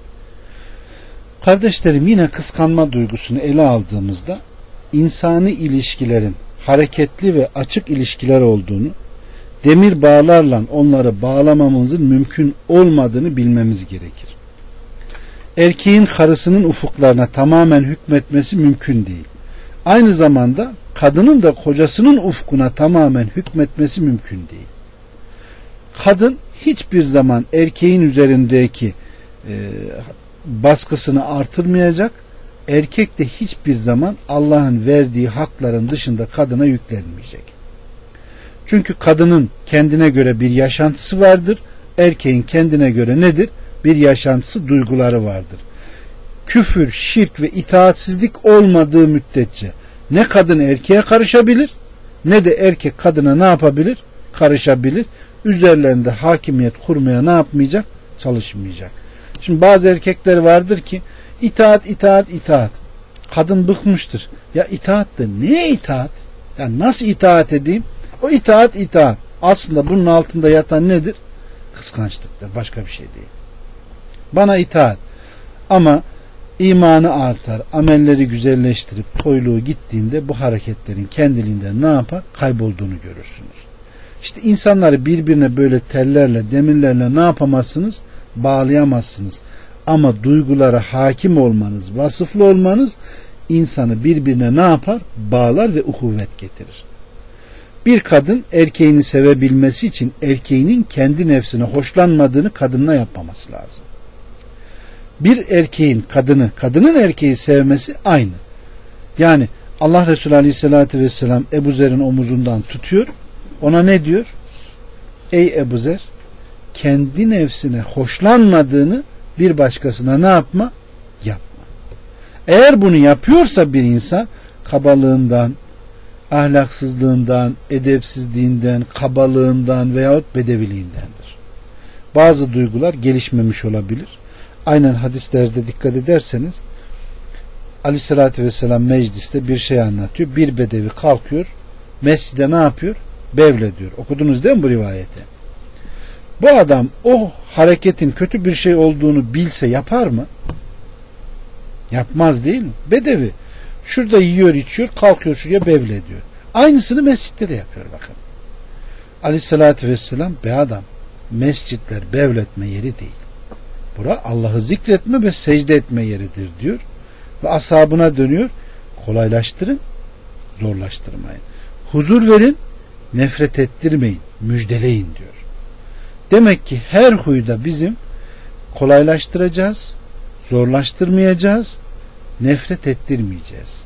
Kardeşlerim, yine kıskanma duygusunu ele aldığımızda insani ilişkilerin hareketli ve açık ilişkiler olduğunu, demir bağlarla onları bağlamamızın mümkün olmadığını bilmemiz gerekir. Erkeğin karısının ufuklarına tamamen hükmetmesi mümkün değil. Aynı zamanda kadının da kocasının ufkuna tamamen hükmetmesi mümkün değil. Kadın hiçbir zaman erkeğin üzerindeki e, baskısını artırmayacak. Erkek de hiçbir zaman Allah'ın verdiği hakların dışında kadına yüklenmeyecek. Çünkü kadının kendine göre bir yaşantısı vardır. Erkeğin kendine göre nedir? Bir yaşantısı, duyguları vardır. Küfür, şirk ve itaatsizlik olmadığı müddetçe ne kadın erkeğe karışabilir, ne de erkek kadına ne yapabilir? Karışabilir. Üzerlerinde hakimiyet kurmaya ne yapmayacak? Çalışmayacak. Şimdi bazı erkekler vardır ki itaat, itaat, itaat. Kadın bıkmıştır. Ya itaat de neye itaat? Yani nasıl itaat edeyim? O itaat, itaat. Aslında bunun altında yatan nedir? Kıskançlıktır. Başka bir şey değil. Bana itaat. Ama imanı artar, amelleri güzelleştirip toyluğu gittiğinde bu hareketlerin kendiliğinden ne yapar? Kaybolduğunu görürsünüz. İşte insanları birbirine böyle tellerle, demirlerle ne yapamazsınız? Bağlayamazsınız. Ama duygulara hakim olmanız, vasıflı olmanız insanı birbirine ne yapar? Bağlar ve uhuvvet getirir. Bir kadın erkeğini sevebilmesi için erkeğinin kendi nefsine hoşlanmadığını kadınla yapmaması lazım. Bir erkeğin kadını, kadının erkeği sevmesi aynı. Yani Allah Resulü Aleyhisselatü Vesselam Ebu Zer'in omuzundan tutuyor. Ona ne diyor? Ey Ebu Zer, kendi nefsine hoşlanmadığını bir başkasına ne yapma? Yapma. Eğer bunu yapıyorsa bir insan kabalığından, ahlaksızlığından, edepsizliğinden, kabalığından veyahut bedeviliğindendir. Bazı duygular gelişmemiş olabilir. Aynen hadislerde dikkat ederseniz Aleyhisselatü Vesselam mecliste bir şey anlatıyor. Bir bedevi kalkıyor, mescide ne yapıyor? Bevlediyor. Okudunuz değil mi bu rivayeti? Bu adam o hareketin kötü bir şey olduğunu bilse yapar mı? Yapmaz, değil mi? Bedevi şurada yiyor içiyor, kalkıyor şuraya bevlediyor. Aynısını mescitte de yapıyor bakın. Aleyhissalatü vesselam, be adam, mescitler bevletme yeri değil. Bura Allah'ı zikretme ve secde etme yeridir diyor. Ve ashabına dönüyor. kolaylaştırın, zorlaştırmayın. Huzur verin, nefret ettirmeyin, müjdeleyin diyor. Demek ki her huyda bizim kolaylaştıracağız, zorlaştırmayacağız, nefret ettirmeyeceğiz.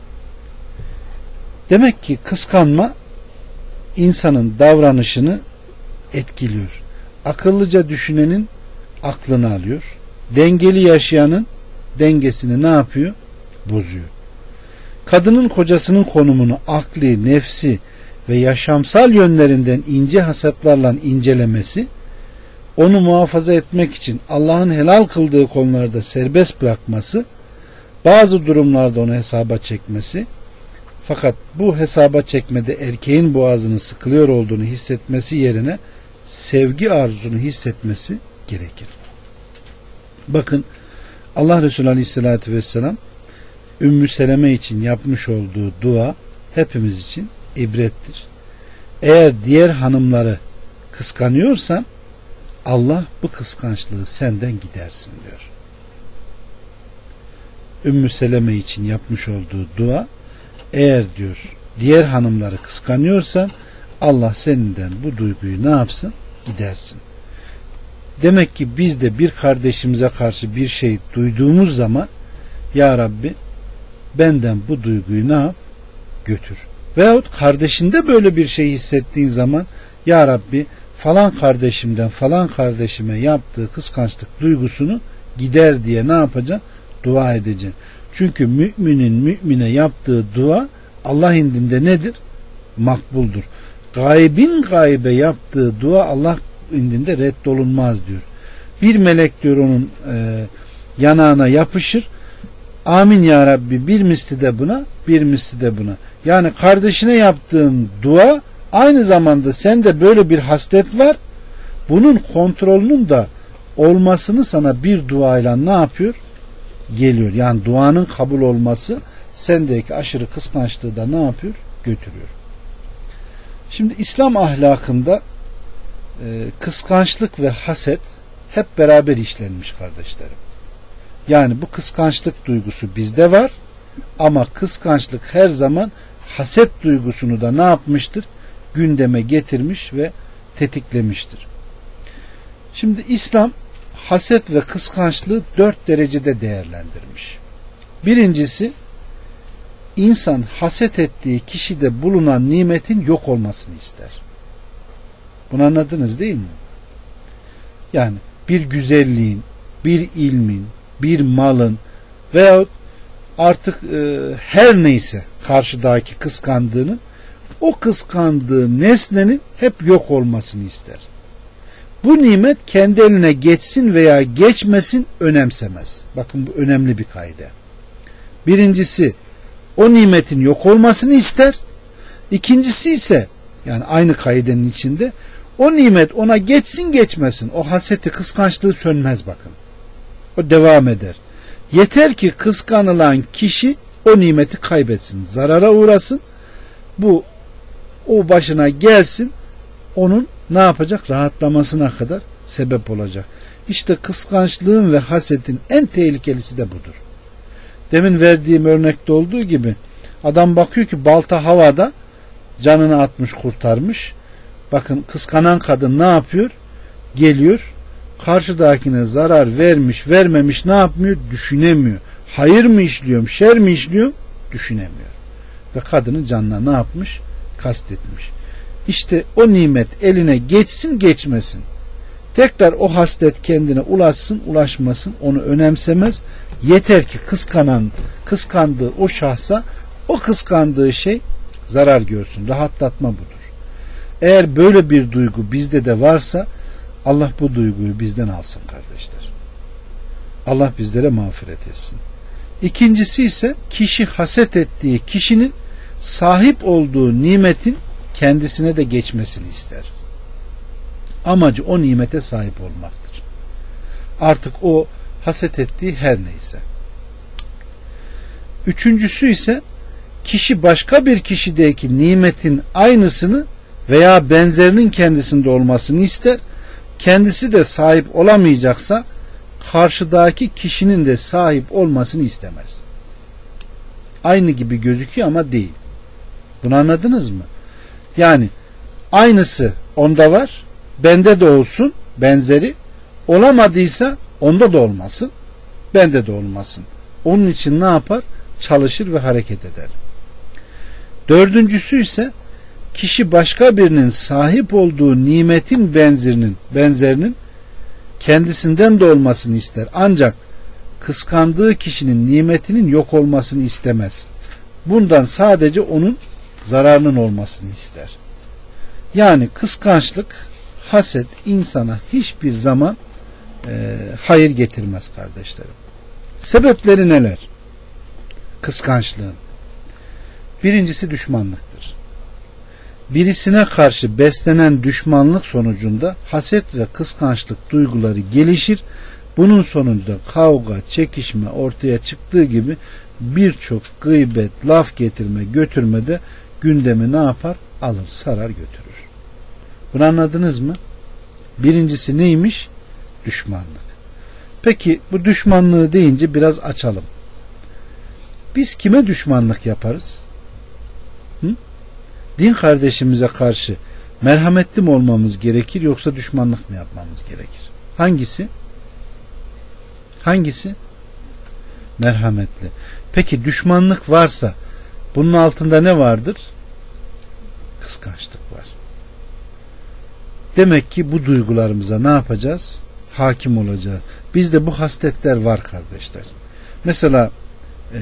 Demek ki kıskanma insanın davranışını etkiliyor. Akıllıca düşünenin aklını alıyor. Dengeli yaşayanın dengesini ne yapıyor? Bozuyor. Kadının kocasının konumunu akli, nefsi ve yaşamsal yönlerinden ince hesaplarla incelemesi, onu muhafaza etmek için Allah'ın helal kıldığı konularda serbest bırakması, bazı durumlarda onu hesaba çekmesi, fakat bu hesaba çekmede erkeğin boğazının sıkılıyor olduğunu hissetmesi yerine sevgi arzusunu hissetmesi gerekir. Bakın Allah Resulü Aleyhisselatü Vesselam Ümmü Seleme için yapmış olduğu dua hepimiz için ibrettir. Eğer diğer hanımları kıskanıyorsan Allah bu kıskançlığı senden gidersin diyor. Ümmü Seleme için yapmış olduğu dua, eğer diyor diğer hanımları kıskanıyorsan Allah seninden bu duyguyu ne yapsın? Gidersin. Demek ki biz de bir kardeşimize karşı bir şey duyduğumuz zaman ya Rabbi benden bu duyguyu ne yap? Götür. Veyahut kardeşinde böyle bir şey hissettiğin zaman ya Rabbi falan kardeşimden falan kardeşime yaptığı kıskançlık duygusunu gider diye ne yapacaksın? Dua edeceksin. Çünkü müminin mümine yaptığı dua Allah indinde nedir? Makbuldur. Gaybin gaybe yaptığı dua Allah indinde reddolunmaz diyor. Bir melek diyor onun e, yanağına yapışır. Amin ya Rabbi, bir misli de buna, bir misli de buna. Yani kardeşine yaptığın dua aynı zamanda sende böyle bir haslet var. Bunun kontrolünün de olmasını sana bir duayla ne yapıyor? Geliyor. Yani duanın kabul olması sendeki aşırı kıskançlığı da ne yapıyor? Götürüyor. Şimdi İslam ahlakında e, kıskançlık ve haset hep beraber işlenmiş kardeşlerim. Yani bu kıskançlık duygusu bizde var ama kıskançlık her zaman haset duygusunu da ne yapmıştır? Gündeme getirmiş ve tetiklemiştir. Şimdi İslam haset ve kıskançlığı dört derecede değerlendirmiş. Birincisi, insan haset ettiği kişide bulunan nimetin yok olmasını ister. Bunu anladınız değil mi? Yani bir güzelliğin, bir ilmin, bir malın veyahut artık e, her neyse karşıdaki kıskandığının, o kıskandığı nesnenin hep yok olmasını ister. Bu nimet kendi eline geçsin veya geçmesin önemsemez. Bakın bu önemli bir kaide. Birincisi o nimetin yok olmasını ister. İkincisi ise yani aynı kaidenin içinde o nimet ona geçsin geçmesin, o haseti kıskançlığı sönmez bakın. O devam eder. Yeter ki kıskanılan kişi o nimeti kaybetsin, zarara uğrasın. Bu o başına gelsin, onun ne yapacak? Rahatlamasına kadar sebep olacak. İşte kıskançlığın ve hasetin en tehlikelisi de budur. Demin verdiğim örnekte olduğu gibi adam bakıyor ki balta havada, canını atmış kurtarmış. Bakın kıskanan kadın ne yapıyor? Geliyor, karşıdakine zarar vermiş vermemiş ne yapmıyor? Düşünemiyor. Hayır mı işliyorum, şer mi işliyorum? Düşünemiyor. Ve kadının canına ne yapmış? Kastetmiş. İşte o nimet eline geçsin geçmesin, tekrar o haslet kendine ulaşsın ulaşmasın onu önemsemez. Yeter ki kıskanan, kıskandığı o şahsa o kıskandığı şey zarar görsün. Rahatlatma budur. Eğer böyle bir duygu bizde de varsa Allah bu duyguyu bizden alsın kardeşler. Allah bizlere mağfiret etsin. İkincisi ise kişi haset ettiği kişinin sahip olduğu nimetin kendisine de geçmesini ister. Amacı o nimete sahip olmaktır. Artık o haset ettiği her neyse. Üçüncüsü ise kişi başka bir kişideki nimetin aynısını veya benzerinin kendisinde olmasını ister. Kendisi de sahip olamayacaksa karşıdaki kişinin de sahip olmasını istemez. Aynı gibi gözüküyor ama değil. Bunu anladınız mı? Yani aynısı onda var, bende de olsun, benzeri. Olamadıysa onda da olmasın, bende de olmasın. Onun için ne yapar? Çalışır ve hareket eder. Dördüncüsü ise kişi başka birinin sahip olduğu nimetin benzerinin benzerinin kendisinden de olmasını ister. Ancak kıskandığı kişinin nimetinin yok olmasını istemez. Bundan sadece onun zararının olmasını ister. Yani kıskançlık, haset insana hiçbir zaman e, hayır getirmez kardeşlerim. Sebepleri neler? Kıskançlığın. Birincisi düşmanlıktır. Birisine karşı beslenen düşmanlık sonucunda haset ve kıskançlık duyguları gelişir. Bunun sonucunda kavga, çekişme ortaya çıktığı gibi birçok gıybet, laf getirme, götürme de gündemi ne yapar? Alır, sarar, götürür. Bunu anladınız mı? Birincisi neymiş? Düşmanlık. Peki bu düşmanlığı deyince biraz açalım. Biz kime düşmanlık yaparız? Hı? Din kardeşimize karşı merhametli mi olmamız gerekir yoksa düşmanlık mı yapmamız gerekir? Hangisi? Hangisi? Merhametli. Peki düşmanlık varsa bunun altında ne vardır? Kıskançlık var. Demek ki bu duygularımıza ne yapacağız? Hakim olacağız. Bizde bu hasletler var kardeşler. Mesela e,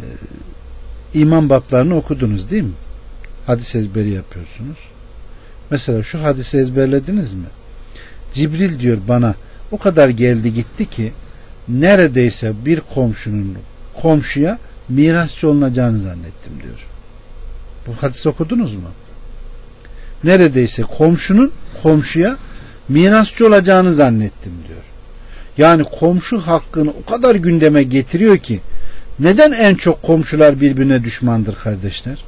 iman bablarını okudunuz değil mi? Hadis ezberi yapıyorsunuz. Mesela şu hadisi ezberlediniz mi? Cibril diyor bana o kadar geldi gitti ki neredeyse bir komşunun komşuya mirasçı olunacağını zannettim diyor. Bu hadisi okudunuz mu? Neredeyse komşunun komşuya mirasçı olacağını zannettim diyor. Yani komşu hakkını o kadar gündeme getiriyor ki neden en çok komşular birbirine düşmandır kardeşler?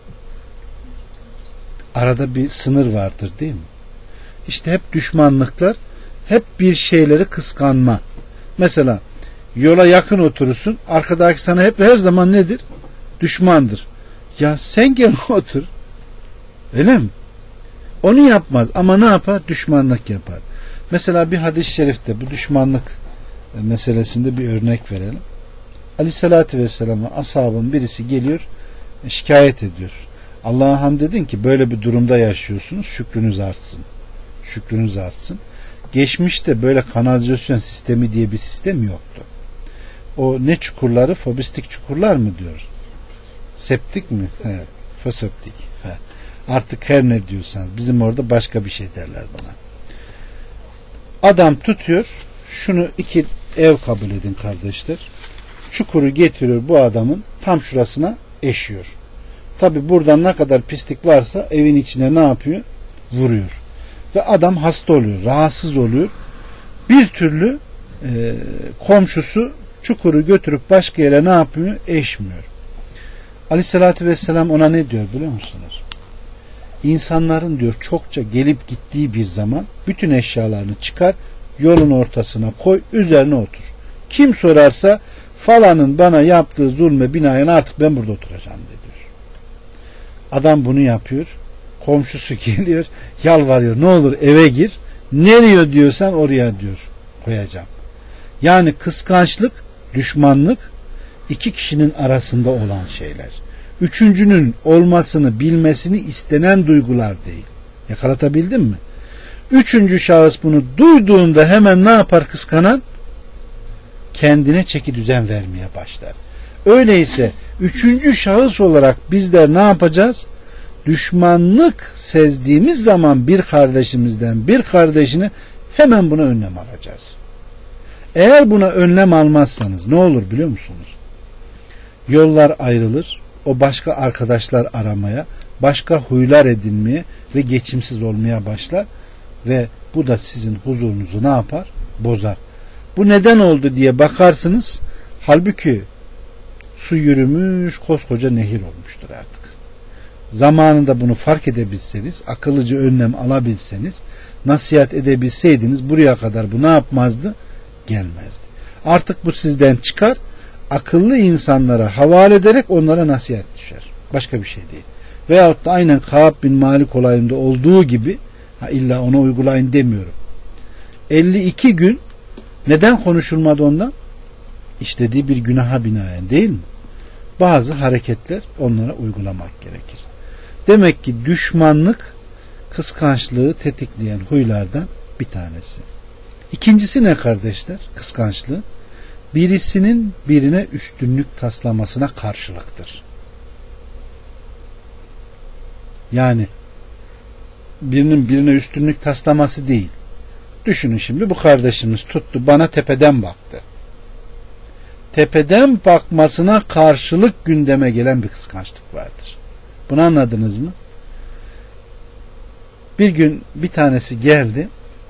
Arada bir sınır vardır değil mi? İşte hep düşmanlıklar, hep bir şeyleri kıskanma. Mesela yola yakın oturursun, arkadaki sana hep her zaman nedir? Düşmandır. Ya sen gel otur. Öyle mi? Onu yapmaz ama ne yapar? Düşmanlık yapar. Mesela bir hadis-i şerifte bu düşmanlık meselesinde bir örnek verelim. Aleyhissalatü vesselam'a ashabın birisi geliyor, şikayet ediyor. Allah'a hamd edin ki böyle bir durumda yaşıyorsunuz, şükrünüz artsın. Şükrünüz artsın. Geçmişte böyle kanalizasyon sistemi diye bir sistem yoktu. O ne çukurları? Fobistik çukurlar mı diyor? Septik mi? He. Foseptik. He. Artık her ne diyorsanız. Bizim orada başka bir şey derler buna. Adam tutuyor. Şunu iki ev kabul edin kardeşler. Çukuru getiriyor bu adamın tam şurasına eşiyor. Tabi buradan ne kadar pislik varsa evin içine ne yapıyor? Vuruyor. Ve adam hasta oluyor. Rahatsız oluyor. Bir türlü e, komşusu çukuru götürüp başka yere ne yapmıyor? Eşmiyor. Aleyhissalatü vesselam ona ne diyor biliyor musunuz? İnsanların diyor çokça gelip gittiği bir zaman bütün eşyalarını çıkar, yolun ortasına koy, üzerine otur. Kim sorarsa falanın bana yaptığı zulme binaen artık ben burada oturacağım diyor. Adam bunu yapıyor. Komşusu geliyor, yalvarıyor. Ne olur eve gir. Nereye diyorsan oraya diyor koyacağım. Yani kıskançlık, düşmanlık iki kişinin arasında olan şeyler. Üçüncünün olmasını bilmesini istenen duygular değil. Yakalatabildim mi? Üçüncü şahıs bunu duyduğunda hemen ne yapar kıskanan? Kendine çeki düzen vermeye başlar. Öyleyse üçüncü şahıs olarak bizler ne yapacağız? Düşmanlık sezdiğimiz zaman bir kardeşimizden bir kardeşine hemen buna önlem alacağız. Eğer buna önlem almazsanız ne olur biliyor musunuz? Yollar ayrılır, o başka arkadaşlar aramaya, başka huylar edinmeye ve geçimsiz olmaya başlar ve bu da sizin huzurunuzu ne yapar? Bozar. Bu neden oldu diye bakarsınız, halbuki su yürümüş, koskoca nehir olmuştur artık. Zamanında bunu fark edebilseniz, akıllıca önlem alabilseniz, nasihat edebilseydiniz buraya kadar bu ne yapmazdı? Gelmezdi. Artık bu sizden çıkar. akıllı insanlara havale ederek onlara nasihat düşer. Başka bir şey değil. Veyahut da aynen Kâb bin Malik olayında olduğu gibi, ha illa ona uygulayın demiyorum. elli iki gün neden konuşulmadı ondan? İşlediği bir günaha binaen değil mi? Bazı hareketler onlara uygulamak gerekir. Demek ki düşmanlık kıskançlığı tetikleyen huylardan bir tanesi. İkincisi ne kardeşler? Kıskançlığı. Birisinin birine üstünlük taslamasına karşılıktır. Yani birinin birine üstünlük taslaması değil. Düşünün şimdi, bu kardeşimiz tuttu bana tepeden baktı. Tepeden bakmasına karşılık gündeme gelen bir kıskançlık vardır. Bunu anladınız mı? Bir gün bir tanesi geldi.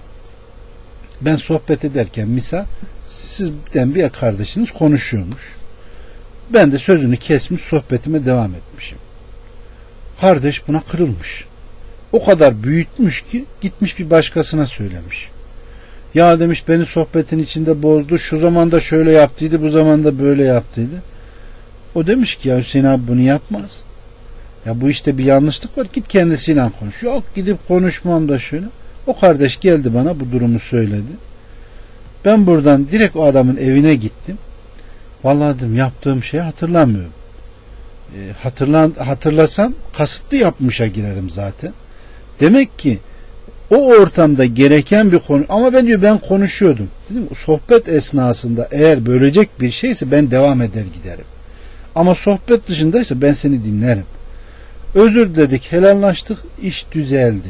Ben sohbet ederken misal sizden bir kardeşiniz konuşuyormuş. Ben de sözünü kesmiş, sohbetime devam etmişim. Kardeş buna kırılmış. O kadar büyütmüş ki gitmiş bir başkasına söylemiş. Ya demiş, beni sohbetin içinde bozdu. Şu zamanda şöyle yaptıydı, bu zamanda böyle yaptıydı. O demiş ki ya Hüseyin abi bunu yapmaz. Ya bu işte bir yanlışlık var. Git kendisiyle konuş. Yok gidip konuşmam da şöyle. O kardeş geldi bana bu durumu söyledi. Ben buradan direkt o adamın evine gittim. Vallahi dedim yaptığım şeyi hatırlamıyorum. E, hatırlan, hatırlasam kasıtlı yapmışa girerim zaten. Demek ki o ortamda gereken bir konu, ama ben diyor ben konuşuyordum. Dedim sohbet esnasında eğer bölecek bir şeyse ben devam eder giderim. Ama sohbet dışındaysa ben seni dinlerim. Özür dedik, helallaştık, iş düzeldi.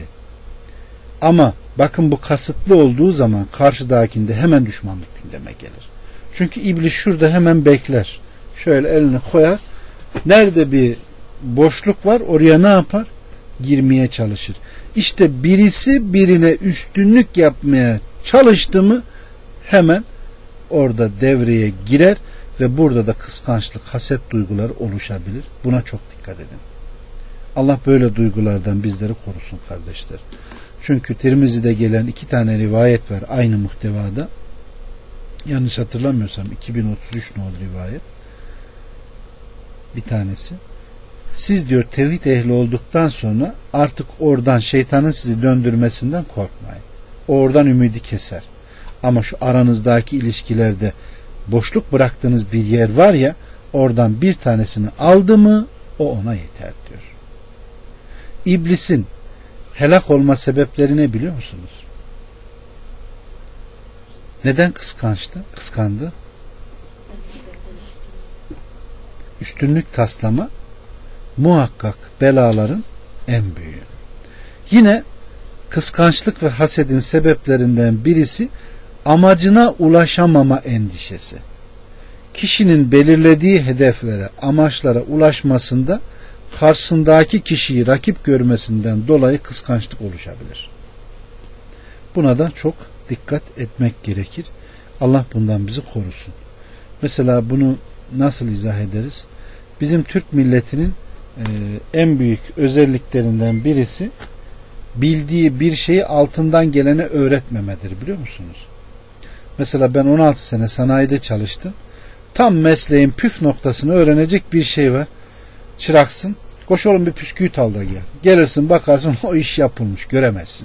Ama bakın bu kasıtlı olduğu zaman karşıdakinde hemen düşmanlık gündeme gelir. Çünkü iblis şurada hemen bekler. Şöyle elini koyar. Nerede bir boşluk var oraya ne yapar? Girmeye çalışır. İşte birisi birine üstünlük yapmaya çalıştı mı hemen orada devreye girer ve burada da kıskançlık, haset duyguları oluşabilir. Buna çok dikkat edin. Allah böyle duygulardan bizleri korusun kardeşler. Çünkü Tirmizi'de gelen iki tane rivayet var aynı muhtevada. Yanlış hatırlamıyorsam iki bin otuz üç nolu rivayet. Bir tanesi. Siz diyor tevhid ehli olduktan sonra artık oradan şeytanın sizi döndürmesinden korkmayın. O oradan ümidi keser. Ama şu aranızdaki ilişkilerde boşluk bıraktığınız bir yer var ya, oradan bir tanesini aldı mı o ona yeter diyor. İblisin helak olma sebepleri ne biliyor musunuz? Neden kıskançtı? Kıskandı. Üstünlük taslama muhakkak belaların en büyüğü. Yine kıskançlık ve hasedin sebeplerinden birisi amacına ulaşamama endişesi. Kişinin belirlediği hedeflere, amaçlara ulaşmasında karşısındaki kişiyi rakip görmesinden dolayı kıskançlık oluşabilir. Buna da çok dikkat etmek gerekir. Allah bundan bizi korusun. Mesela bunu nasıl izah ederiz? Bizim Türk milletinin e, en büyük özelliklerinden birisi bildiği bir şeyi altından gelene öğretmemedir, biliyor musunuz? Mesela ben on altı sene sanayide çalıştım. Tam mesleğin püf noktasını öğrenecek bir şey var. Çıraksın. Koş oğlum bir püsküüt al da gel. Gelirsin bakarsın o iş yapılmış. Göremezsin.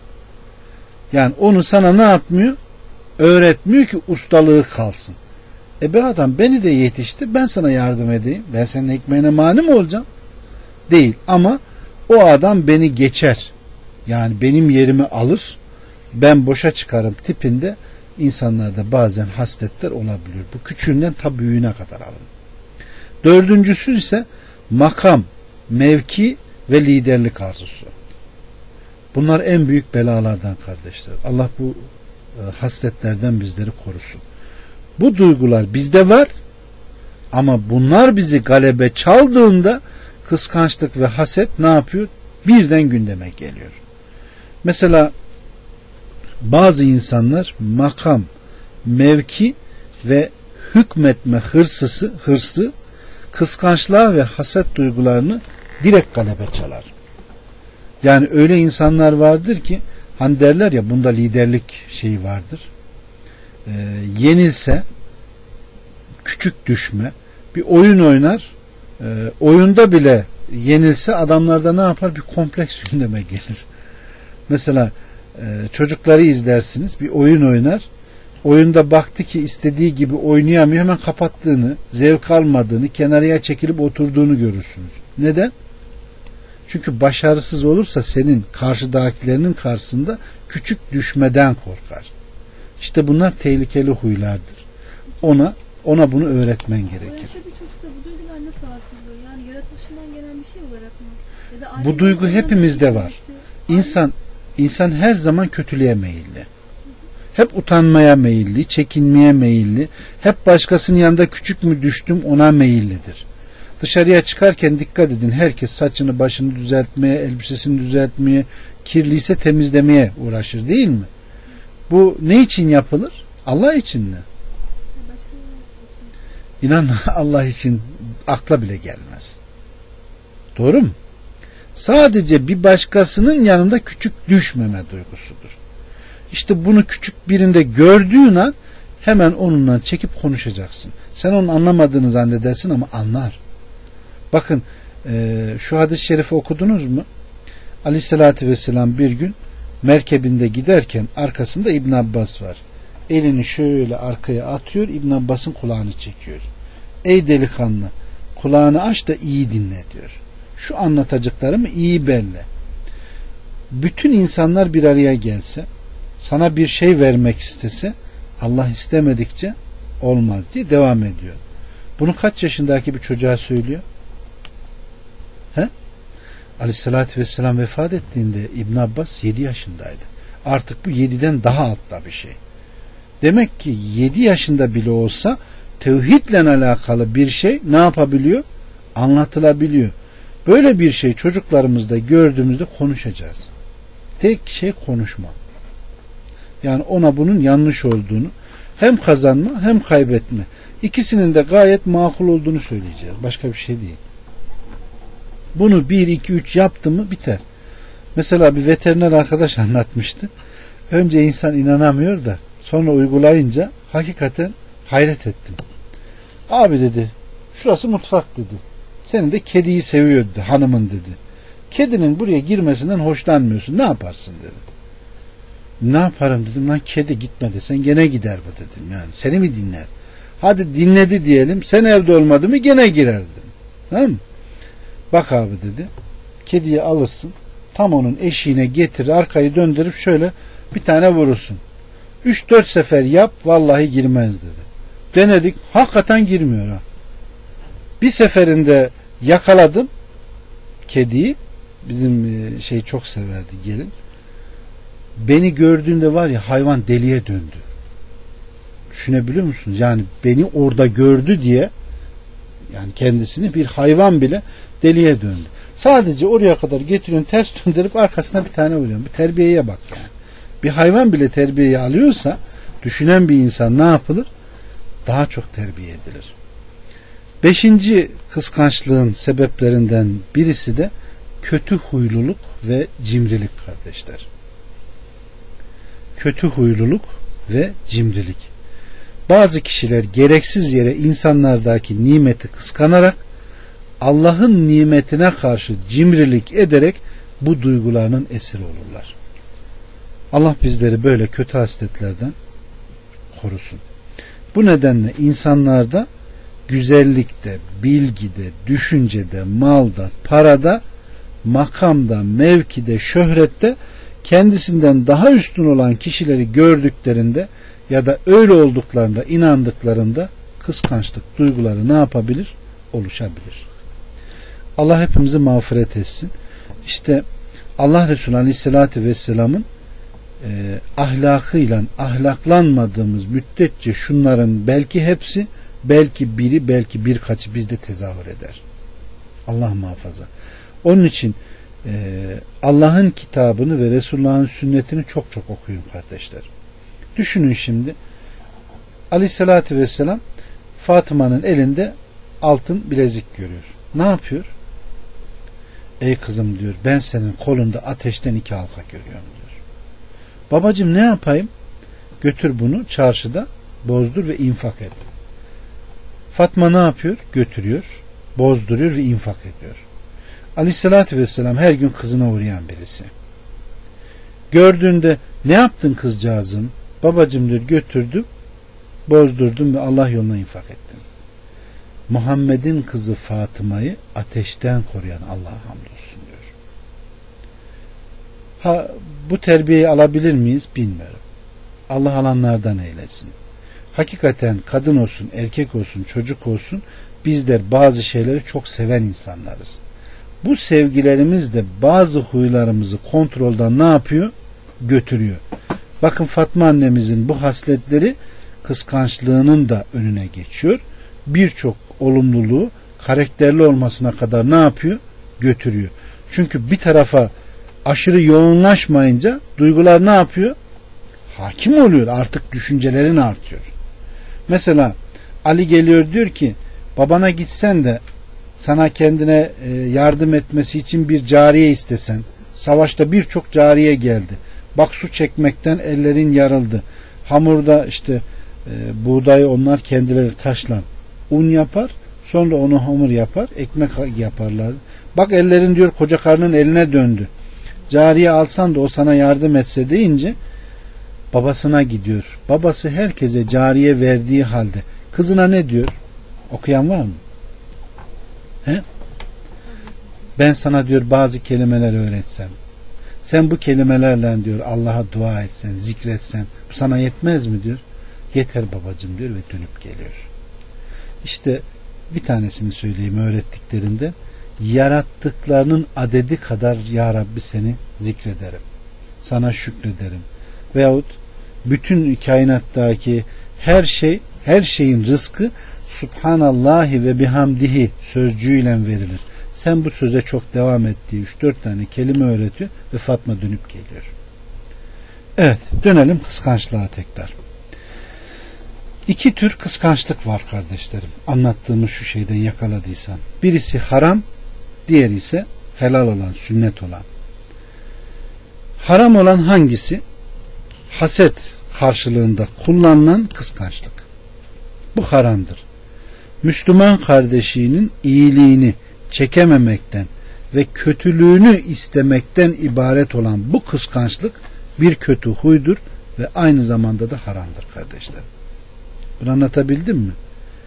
Yani onu sana ne yapmıyor? Öğretmiyor ki ustalığı kalsın. E be adam beni de yetiştir. Ben sana yardım edeyim. Ben senin ekmeğine mani mi olacağım? Değil. Ama o adam beni geçer. Yani benim yerimi alır. Ben boşa çıkarım tipinde insanlarda bazen hasletler olabiliyor. Bu küçüğünden ta büyüğüne kadar alın. Dördüncüsü ise makam, mevki ve liderlik arzusu. Bunlar en büyük belalardan kardeşler. Allah bu e, hasletlerden bizleri korusun. Bu duygular bizde var ama bunlar bizi galebe çaldığında kıskançlık ve haset ne yapıyor? Birden gündeme geliyor. Mesela bazı insanlar makam, mevki ve hükmetme hırsısı, hırslı kıskançlığa ve haset duygularını direkt galebe çalar. Yani öyle insanlar vardır ki hani derler ya bunda liderlik şeyi vardır. Ee, yenilse küçük düşme, bir oyun oynar, e, oyunda bile yenilse adamlarda ne yapar? Bir kompleks gündeme gelir. Mesela e, çocukları izlersiniz, bir oyun oynar, oyunda baktı ki istediği gibi oynayamıyor, hemen kapattığını, zevk almadığını, kenarıya çekilip oturduğunu görürsünüz. Neden? Çünkü başarısız olursa senin karşıdakilerinin karşısında küçük düşmeden korkar. İşte bunlar tehlikeli huylardır. Ona ona bunu öğretmen gerekir. Bir çocukta bu duygular nasıl hasılıyor? Yani yaratılışından gelen bir şey olarak mı? Ya da bu duygu hepimizde var. İnsan insan her zaman kötülüğe meyilli. Hep utanmaya meyilli, çekinmeye meyilli. Hep başkasının yanında küçük mü düştüm ona meyillidir. Dışarıya çıkarken dikkat edin. Herkes saçını başını düzeltmeye, elbisesini düzeltmeye, kirliyse temizlemeye uğraşır değil mi? Bu ne için yapılır? Allah için mi? İnan Allah için akla bile gelmez. Doğru mu? Sadece bir başkasının yanında küçük düşmeme duygusudur. İşte bunu küçük birinde gördüğün an hemen onunla çekip konuşacaksın. Sen onun anlamadığını zannedersin ama anlar. Bakın e, şu hadis-i şerifi okudunuz mu? Aleyhissalatü vesselam bir gün merkebinde giderken arkasında İbn Abbas var. Elini şöyle arkaya atıyor, İbn Abbas'ın kulağını çekiyor. Ey delikanlı, kulağını aç da iyi dinle diyor. Şu anlatacaklarımı iyi belli. Bütün insanlar bir araya gelse, sana bir şey vermek istese, Allah istemedikçe olmaz diye devam ediyor. Bunu kaç yaşındaki bir çocuğa söylüyor? He? Aleyhissalatü vesselam vefat ettiğinde İbn Abbas yedi yaşındaydı. Artık bu yediden daha altta bir şey. Demek ki yedi yaşında bile olsa tevhidle alakalı bir şey ne yapabiliyor? Anlatılabiliyor. Böyle bir şey çocuklarımızda gördüğümüzde konuşacağız. Tek şey konuşma. Yani ona bunun yanlış olduğunu, hem kazanma hem kaybetme, İkisinin de gayet makul olduğunu söyleyeceğiz. Başka bir şey değil. Bunu bir, iki, üç yaptı mı biter. Mesela bir veteriner arkadaş anlatmıştı. Önce insan inanamıyor da sonra uygulayınca hakikaten hayret ettim. Abi dedi, şurası mutfak dedi. Senin de kediyi seviyor dedi, hanımın dedi. Kedinin buraya girmesinden hoşlanmıyorsun. Ne yaparsın dedi. Ne yaparım dedim, lan kedi gitme desen gene gider bu dedim. Yani seni mi dinler? Hadi dinledi diyelim, sen evde olmadı mı gene girer dedim. Tamam mı? Bak abi dedi, kediyi alırsın, tam onun eşiğine getir, arkayı döndürüp şöyle bir tane vurursun. Üç dört sefer yap, vallahi girmez dedi. Denedik, hakikaten girmiyor ha. Bir seferinde yakaladım kediyi, bizim şey çok severdi gelin. Beni gördüğünde var ya, hayvan deliye döndü. Düşünebiliyor musunuz? Yani beni orada gördü diye, yani kendisini bir hayvan bile deliye döndü. Sadece oraya kadar getiriyorsun, ters döndürüp arkasına bir tane vuruyorsun. Bir terbiyeye bak yani. Bir hayvan bile terbiyeyi alıyorsa, düşünen bir insan ne yapılır? Daha çok terbiye edilir. Beşinci kıskançlığın sebeplerinden birisi de kötü huyluluk ve cimrilik kardeşler. Kötü huyluluk ve cimrilik. Bazı kişiler gereksiz yere insanlardaki nimeti kıskanarak Allah'ın nimetine karşı cimrilik ederek bu duygularının esiri olurlar. Allah bizleri böyle kötü hasletlerden korusun. Bu nedenle insanlarda güzellikte, bilgide, düşüncede, malda, parada, makamda, mevkide, şöhrette kendisinden daha üstün olan kişileri gördüklerinde ya da öyle olduklarında inandıklarında kıskançlık duyguları ne yapabilir? Oluşabilir. Allah hepimizi mağfiret etsin. İşte Allah Resulü Aleyhisselatü Vesselam'ın e, ahlakıyla ahlaklanmadığımız müddetçe şunların belki hepsi, belki biri, belki birkaçı bizde tezahür eder. Allah muhafaza. Onun için e, Allah'ın kitabını ve Resulullah'ın sünnetini çok çok okuyun kardeşler. Düşünün şimdi, Aleyhisselatü Vesselam Fatıma'nın elinde altın bilezik görüyor. Ne yapıyor? Ey kızım diyor, ben senin kolunda ateşten iki halka görüyorum diyor. Babacığım ne yapayım? Götür bunu çarşıda bozdur ve infak et. Fatma ne yapıyor? Götürüyor, bozduruyor ve infak ediyor. Aleyhissalatü vesselam her gün kızına uğrayan birisi. Gördüğünde ne yaptın kızcağızım? Babacım diyor, götürdüm, bozdurdum ve Allah yoluna infak ettim. Muhammed'in kızı Fatıma'yı ateşten koruyan Allah'a hamdolsun diyor. Ha, bu terbiyeyi alabilir miyiz bilmiyorum. Allah alanlardan eylesin. Hakikaten kadın olsun, erkek olsun, çocuk olsun, bizler bazı şeyleri çok seven insanlarız. Bu sevgilerimiz de bazı huylarımızı kontrolden ne yapıyor? Götürüyor. Bakın Fatma annemizin bu hasletleri kıskançlığının da önüne geçiyor. Birçok olumluluğu karakterli olmasına kadar ne yapıyor? Götürüyor. Çünkü bir tarafa aşırı yoğunlaşmayınca duygular ne yapıyor? Hakim oluyor. Artık düşüncelerin artıyor. Mesela Ali geliyor diyor ki babana gitsen de sana kendine yardım etmesi için bir cariye istesen. Savaşta birçok cariye geldi. Bak su çekmekten ellerin yarıldı. Hamurda işte e, buğdayı onlar kendileri taşlan un yapar. Sonra onu hamur yapar. Ekmek yaparlar. Bak ellerin diyor koca karnın eline döndü. Cariye alsan da o sana yardım etse deyince babasına gidiyor. Babası herkese cariye verdiği halde kızına ne diyor? Okuyan var mı? He? Ben sana diyor bazı kelimeler öğretsem, sen bu kelimelerle diyor Allah'a dua etsen, zikretsen, bu sana yetmez mi diyor? Yeter babacığım diyor ve dönüp geliyor. İşte bir tanesini söyleyeyim öğrettiklerinde, yarattıklarının adedi kadar ya Rabbi seni zikrederim, sana şükrederim. Veyahut bütün kainattaki her şey, her şeyin rızkı Subhanallahi ve bihamdihi sözcüğüyle verilir. Sen bu söze çok devam ettiği üç dört tane kelime öğretiyor ve Fatma dönüp geliyor. Evet, dönelim kıskançlığa tekrar. İki tür kıskançlık var kardeşlerim. Anlattığımız şu şeyden yakaladıysan. Birisi haram, diğeri ise helal olan, sünnet olan. Haram olan hangisi? Haset karşılığında kullanılan kıskançlık. Bu haramdır. Müslüman kardeşinin iyiliğini çekememekten ve kötülüğünü istemekten ibaret olan bu kıskançlık bir kötü huydur ve aynı zamanda da haramdır kardeşlerim. Bunu anlatabildim mi?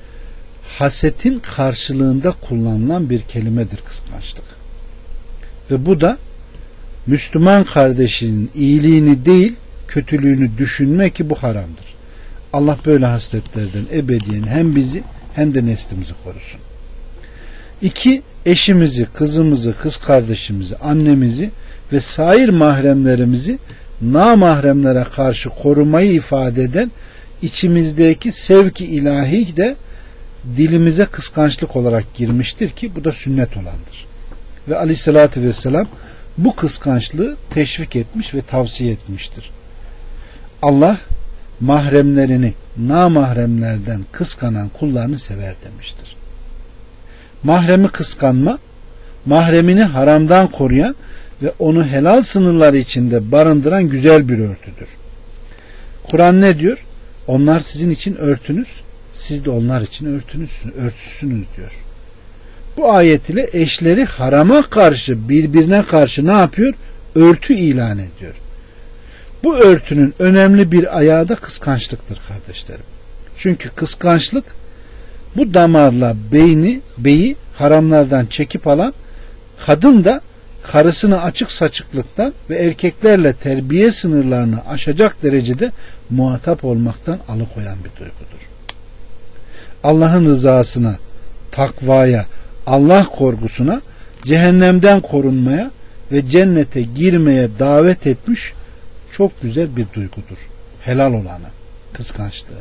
Hasetin karşılığında kullanılan bir kelimedir kıskançlık. Ve bu da Müslüman kardeşinin iyiliğini değil kötülüğünü düşünme ki bu haramdır. Allah böyle hasletlerden ebediyen hem bizi hem de neslimizi korusun. İki, eşimizi, kızımızı, kız kardeşimizi, annemizi ve sair mahremlerimizi namahremlere karşı korumayı ifade eden içimizdeki sevki ilahi de dilimize kıskançlık olarak girmiştir ki bu da sünnet olandır. Ve aleyhissalatü vesselam bu kıskançlığı teşvik etmiş ve tavsiye etmiştir. Allah mahremlerini namahremlerden kıskanan kullarını sever demiştir. Mahremi kıskanma, mahremini haramdan koruyan ve onu helal sınırları içinde barındıran güzel bir örtüdür. Kur'an ne diyor? Onlar sizin için örtünüz, siz de onlar için örtünüzsünüz, örtüsünüz diyor. Bu ayet ile eşleri harama karşı, birbirine karşı ne yapıyor? Örtü ilan ediyor. Bu örtünün önemli bir ayağı da kıskançlıktır kardeşlerim. Çünkü kıskançlık bu damarla beyni, beyi haramlardan çekip alan, kadın da karısını açık saçıklıktan ve erkeklerle terbiye sınırlarını aşacak derecede muhatap olmaktan alıkoyan bir duygudur. Allah'ın rızasına, takvaya, Allah korkusuna, cehennemden korunmaya ve cennete girmeye davet etmiş çok güzel bir duygudur. Helal olanı, kıskançlığı.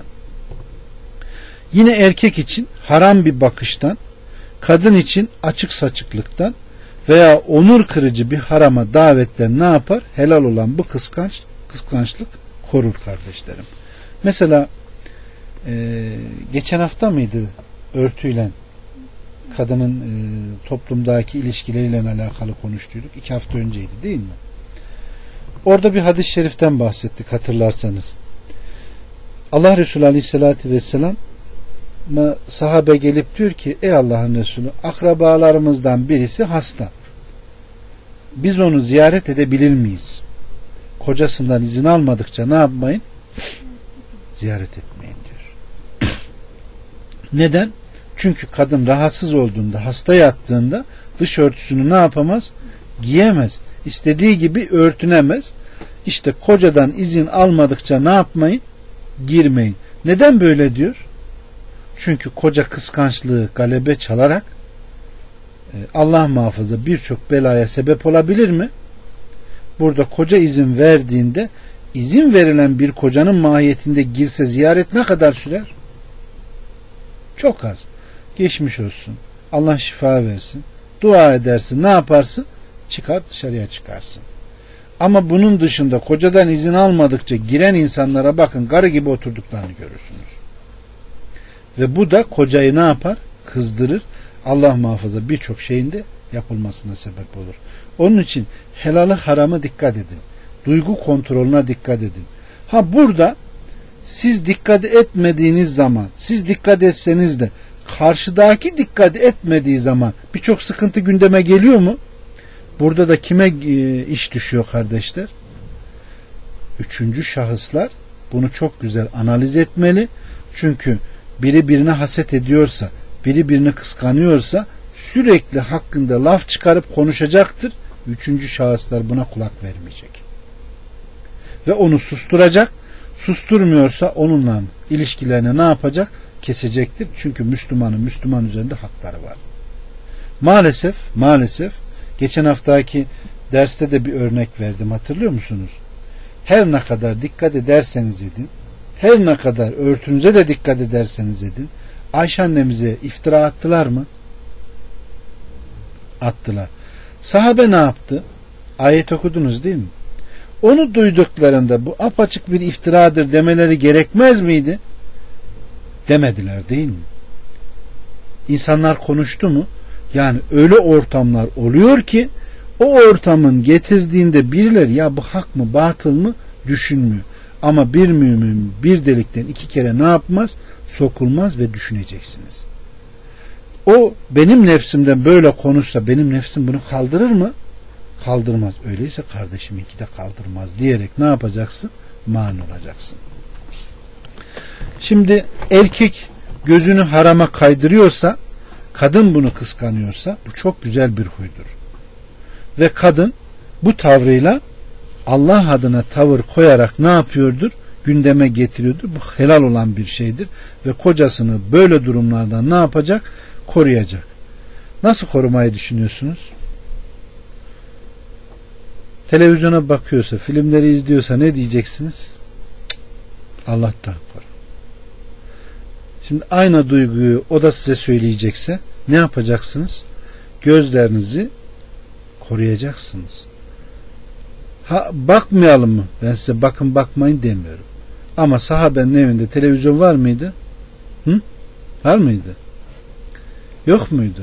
Yine erkek için haram bir bakıştan, kadın için açık saçıklıktan veya onur kırıcı bir harama davetten ne yapar? Helal olan bu kıskanç, kıskançlık korur kardeşlerim. Mesela e, geçen hafta mıydı örtüyle kadının e, toplumdaki ilişkileriyle alakalı konuştuyduk. İki hafta önceydi değil mi? Orada bir hadis-i şeriften bahsettik hatırlarsanız. Allah Resulü Aleyhisselatü Vesselam mı sahabe gelip diyor ki ey Allah'ın Resulü, akrabalarımızdan birisi hasta. Biz onu ziyaret edebilir miyiz? Kocasından izin almadıkça ne yapmayın? Ziyaret etmeyin diyor. Neden? Çünkü kadın rahatsız olduğunda, hasta yattığında dış örtüsünü ne yapamaz? Giyemez. İstediği gibi örtünemez. İşte kocadan izin almadıkça ne yapmayın? Girmeyin. Neden böyle diyor? Çünkü koca kıskançlığı galebe çalarak Allah muhafaza birçok belaya sebep olabilir mi? Burada koca izin verdiğinde, izin verilen bir kocanın mahiyetinde girse ziyaret ne kadar sürer? Çok az. Geçmiş olsun. Allah şifa versin. Dua edersin. Ne yaparsın? Çıkar dışarıya çıkarsın. Ama bunun dışında kocadan izin almadıkça giren insanlara bakın, garı gibi oturduklarını görürsünüz. Ve bu da kocayı ne yapar? Kızdırır. Allah muhafaza birçok şeyin de yapılmasına sebep olur. Onun için helalı haramı dikkat edin. Duygu kontrolüne dikkat edin. Ha burada siz dikkat etmediğiniz zaman, siz dikkat etseniz de karşıdaki dikkat etmediği zaman birçok sıkıntı gündeme geliyor mu? Burada da kime iş düşüyor kardeşler? Üçüncü şahıslar bunu çok güzel analiz etmeli. Çünkü biri birine haset ediyorsa, biri birini kıskanıyorsa sürekli hakkında laf çıkarıp konuşacaktır. Üçüncü şahıslar buna kulak vermeyecek. Ve onu susturacak. Susturmuyorsa onunla ilişkilerini ne yapacak? Kesecektir. Çünkü Müslümanın Müslüman üzerinde hakları var. Maalesef, maalesef geçen haftaki derste de bir örnek verdim. Hatırlıyor musunuz? Her ne kadar dikkat ederseniz edin, her ne kadar örtünüze de dikkat ederseniz edin, Ayşe annemize iftira attılar mı? Attılar. Sahabe ne yaptı? Ayet okudunuz değil mi? Onu duyduklarında bu apaçık bir iftiradır demeleri gerekmez miydi? Demediler değil mi? İnsanlar konuştu mu? Yani öyle ortamlar oluyor ki o ortamın getirdiğinde birileri ya bu hak mı batıl mı düşünmüyor. Ama bir mümin bir delikten iki kere ne yapmaz? Sokulmaz ve düşüneceksiniz. O benim nefsimden böyle konuşsa benim nefsim bunu kaldırır mı? Kaldırmaz. Öyleyse kardeşiminki de kaldırmaz diyerek ne yapacaksın? Mani olacaksın. Şimdi erkek gözünü harama kaydırıyorsa, kadın bunu kıskanıyorsa bu çok güzel bir huydur. Ve kadın bu tavrıyla Allah adına tavır koyarak ne yapıyordur? Gündeme getiriyordur. Bu helal olan bir şeydir. Ve kocasını böyle durumlardan ne yapacak? Koruyacak. Nasıl korumayı düşünüyorsunuz? Televizyona bakıyorsa, filmleri izliyorsa ne diyeceksiniz? Allah'tan koru. Şimdi aynı duyguyu o da size söyleyecekse ne yapacaksınız? Gözlerinizi koruyacaksınız. Ha, bakmayalım mı? Ben size bakın bakmayın demiyorum. Ama sahabenin evinde televizyon var mıydı? Hı? Var mıydı? Yok muydu?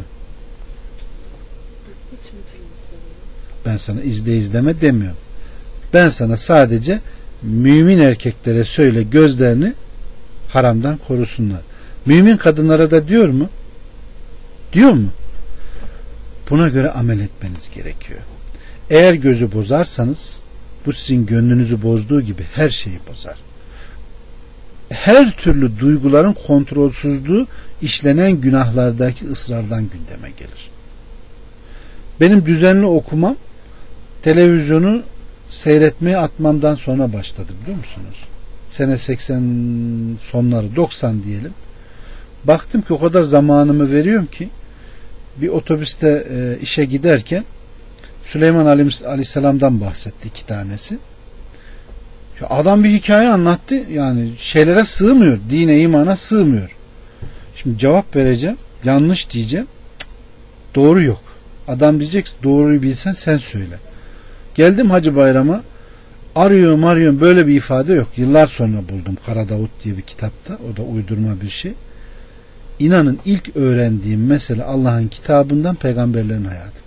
Ben sana izle izleme demiyorum. Ben sana sadece mümin erkeklere söyle gözlerini haramdan korusunlar. Mümin kadınlara da diyor mu? Diyor mu? Buna göre amel etmeniz gerekiyor. Eğer gözü bozarsanız bu sizin gönlünüzü bozduğu gibi her şeyi bozar. Her türlü duyguların kontrolsüzlüğü işlenen günahlardaki ısrardan gündeme gelir. Benim düzenli okumam televizyonu seyretmeye atmamdan sonra başladı biliyor musunuz? Sene seksen sonları doksan diyelim. Baktım ki o kadar zamanımı veriyorum ki bir otobüste e, işe giderken Süleyman Aleyhisselam'dan bahsetti iki tanesi. Adam bir hikaye anlattı. Yani şeylere sığmıyor. Dine, imana sığmıyor. Şimdi cevap vereceğim. Yanlış diyeceğim. Cık, doğru yok. Adam diyecek doğruyu bilsen sen söyle. Geldim Hacı Bayram'a. Arıyorum arıyorum böyle bir ifade yok. Yıllar sonra buldum. Kara Davut diye bir kitapta. O da uydurma bir şey. İnanın ilk öğrendiğim mesele Allah'ın kitabından peygamberlerin hayatıdır.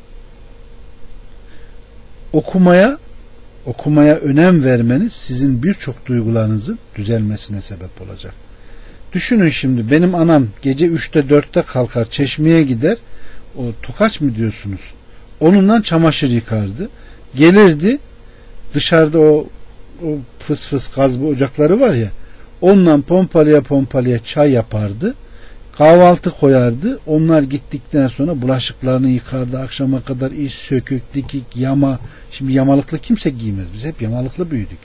Okumaya okumaya önem vermeniz sizin birçok duygularınızın düzelmesine sebep olacak. Düşünün şimdi, benim anam gece üçte dörtte kalkar, çeşmeye gider. O tokaç mı diyorsunuz? Onunla çamaşır yıkardı. Gelirdi dışarıda o, o fıs fıs gazlı ocakları var ya, onunla pompalıya pompalıya çay yapardı. Kahvaltı koyardı. Onlar gittikten sonra bulaşıklarını yıkardı. Akşama kadar iş, sökük, dikik, yama. Şimdi yamalıklı kimse giymez. Biz hep yamalıklı büyüdük.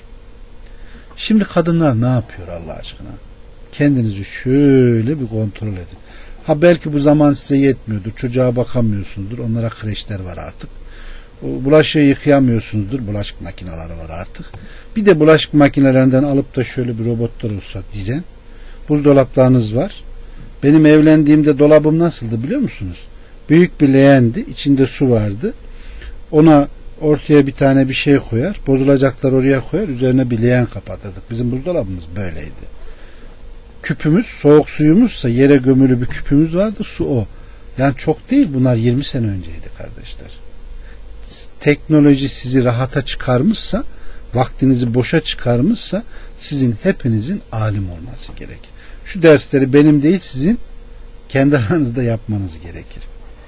Şimdi kadınlar ne yapıyor Allah aşkına? Kendinizi şöyle bir kontrol edin. Ha belki bu zaman size yetmiyordur. Çocuğa bakamıyorsunuzdur. Onlara kreşler var artık. Bulaşığı yıkayamıyorsunuzdur. Bulaşık makineleri var artık. Bir de bulaşık makinelerinden alıp da şöyle bir robotlar olsa dizen. Buzdolaplarınız var. Benim evlendiğimde dolabım nasıldı biliyor musunuz? Büyük bir leğendi. İçinde su vardı. Ona ortaya bir tane bir şey koyar. Bozulacaklar oraya koyar. Üzerine bir leğen kapatırdık. Bizim buzdolabımız böyleydi. Küpümüz, soğuk suyumuzsa yere gömülü bir küpümüz vardı. Su o. Yani çok değil, bunlar yirmi sene önceydi kardeşler. Teknoloji sizi rahata çıkarmışsa, vaktinizi boşa çıkarmışsa, sizin hepinizin alim olması gerekir. Şu dersleri benim değil, sizin kendi aranızda yapmanız gerekir.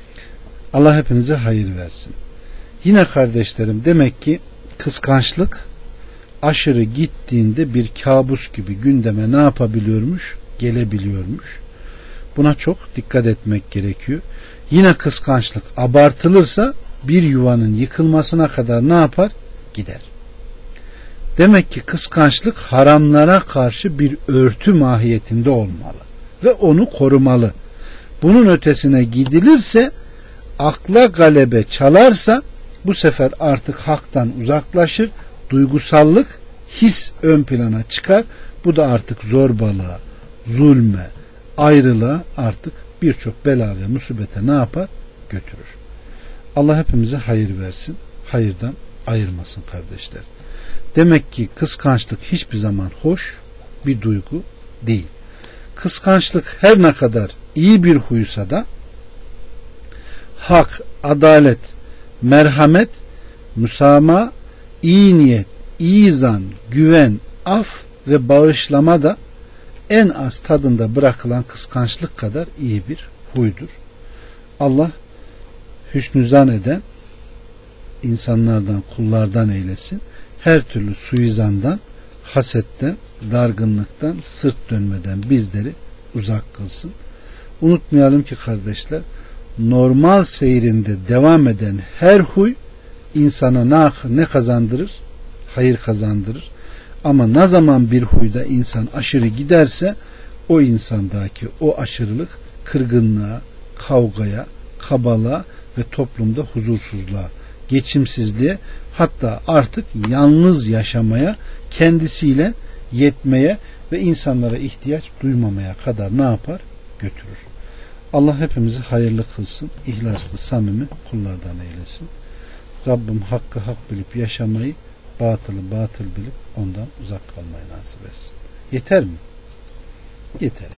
Allah hepinize hayır versin. Yine kardeşlerim, demek ki kıskançlık aşırı gittiğinde bir kabus gibi gündeme ne yapabiliyormuş? Gelebiliyormuş. Buna çok dikkat etmek gerekiyor. Yine kıskançlık abartılırsa bir yuvanın yıkılmasına kadar ne yapar? Gider. Demek ki kıskançlık haramlara karşı bir örtü mahiyetinde olmalı ve onu korumalı. Bunun ötesine gidilirse, akla galebe çalarsa, bu sefer artık haktan uzaklaşır, duygusallık, his ön plana çıkar. Bu da artık zorbalığa, zulme, ayrılığa, artık birçok bela ve musibete ne yapar? Götürür. Allah hepimize hayır versin, hayırdan ayırmasın kardeşler. Demek ki kıskançlık hiçbir zaman hoş bir duygu değil. Kıskançlık her ne kadar iyi bir huysa da hak, adalet, merhamet, müsamaha, iyi niyet, iyi zan, güven, af ve bağışlama da en az tadında bırakılan kıskançlık kadar iyi bir huydur. Allah hüsnü zan eden insanlardan, kullardan eylesin. Her türlü suizandan, hasetten, dargınlıktan, sırt dönmeden bizleri uzak kılsın. Unutmayalım ki kardeşler, normal seyrinde devam eden her huy insana ne, ne kazandırır? Hayır kazandırır. Ama ne zaman bir huyda insan aşırı giderse, o insandaki o aşırılık kırgınlığa, kavgaya, kabalığa ve toplumda huzursuzluğa, geçimsizliğe, hatta artık yalnız yaşamaya, kendisiyle yetmeye ve insanlara ihtiyaç duymamaya kadar ne yapar? Götürür. Allah hepimizi hayırlı kılsın, ihlaslı, samimi kullardan eylesin. Rabbim hakkı hak bilip yaşamayı, batılı batıl bilip ondan uzak kalmayı nasip etsin. Yeter mi? Yeter.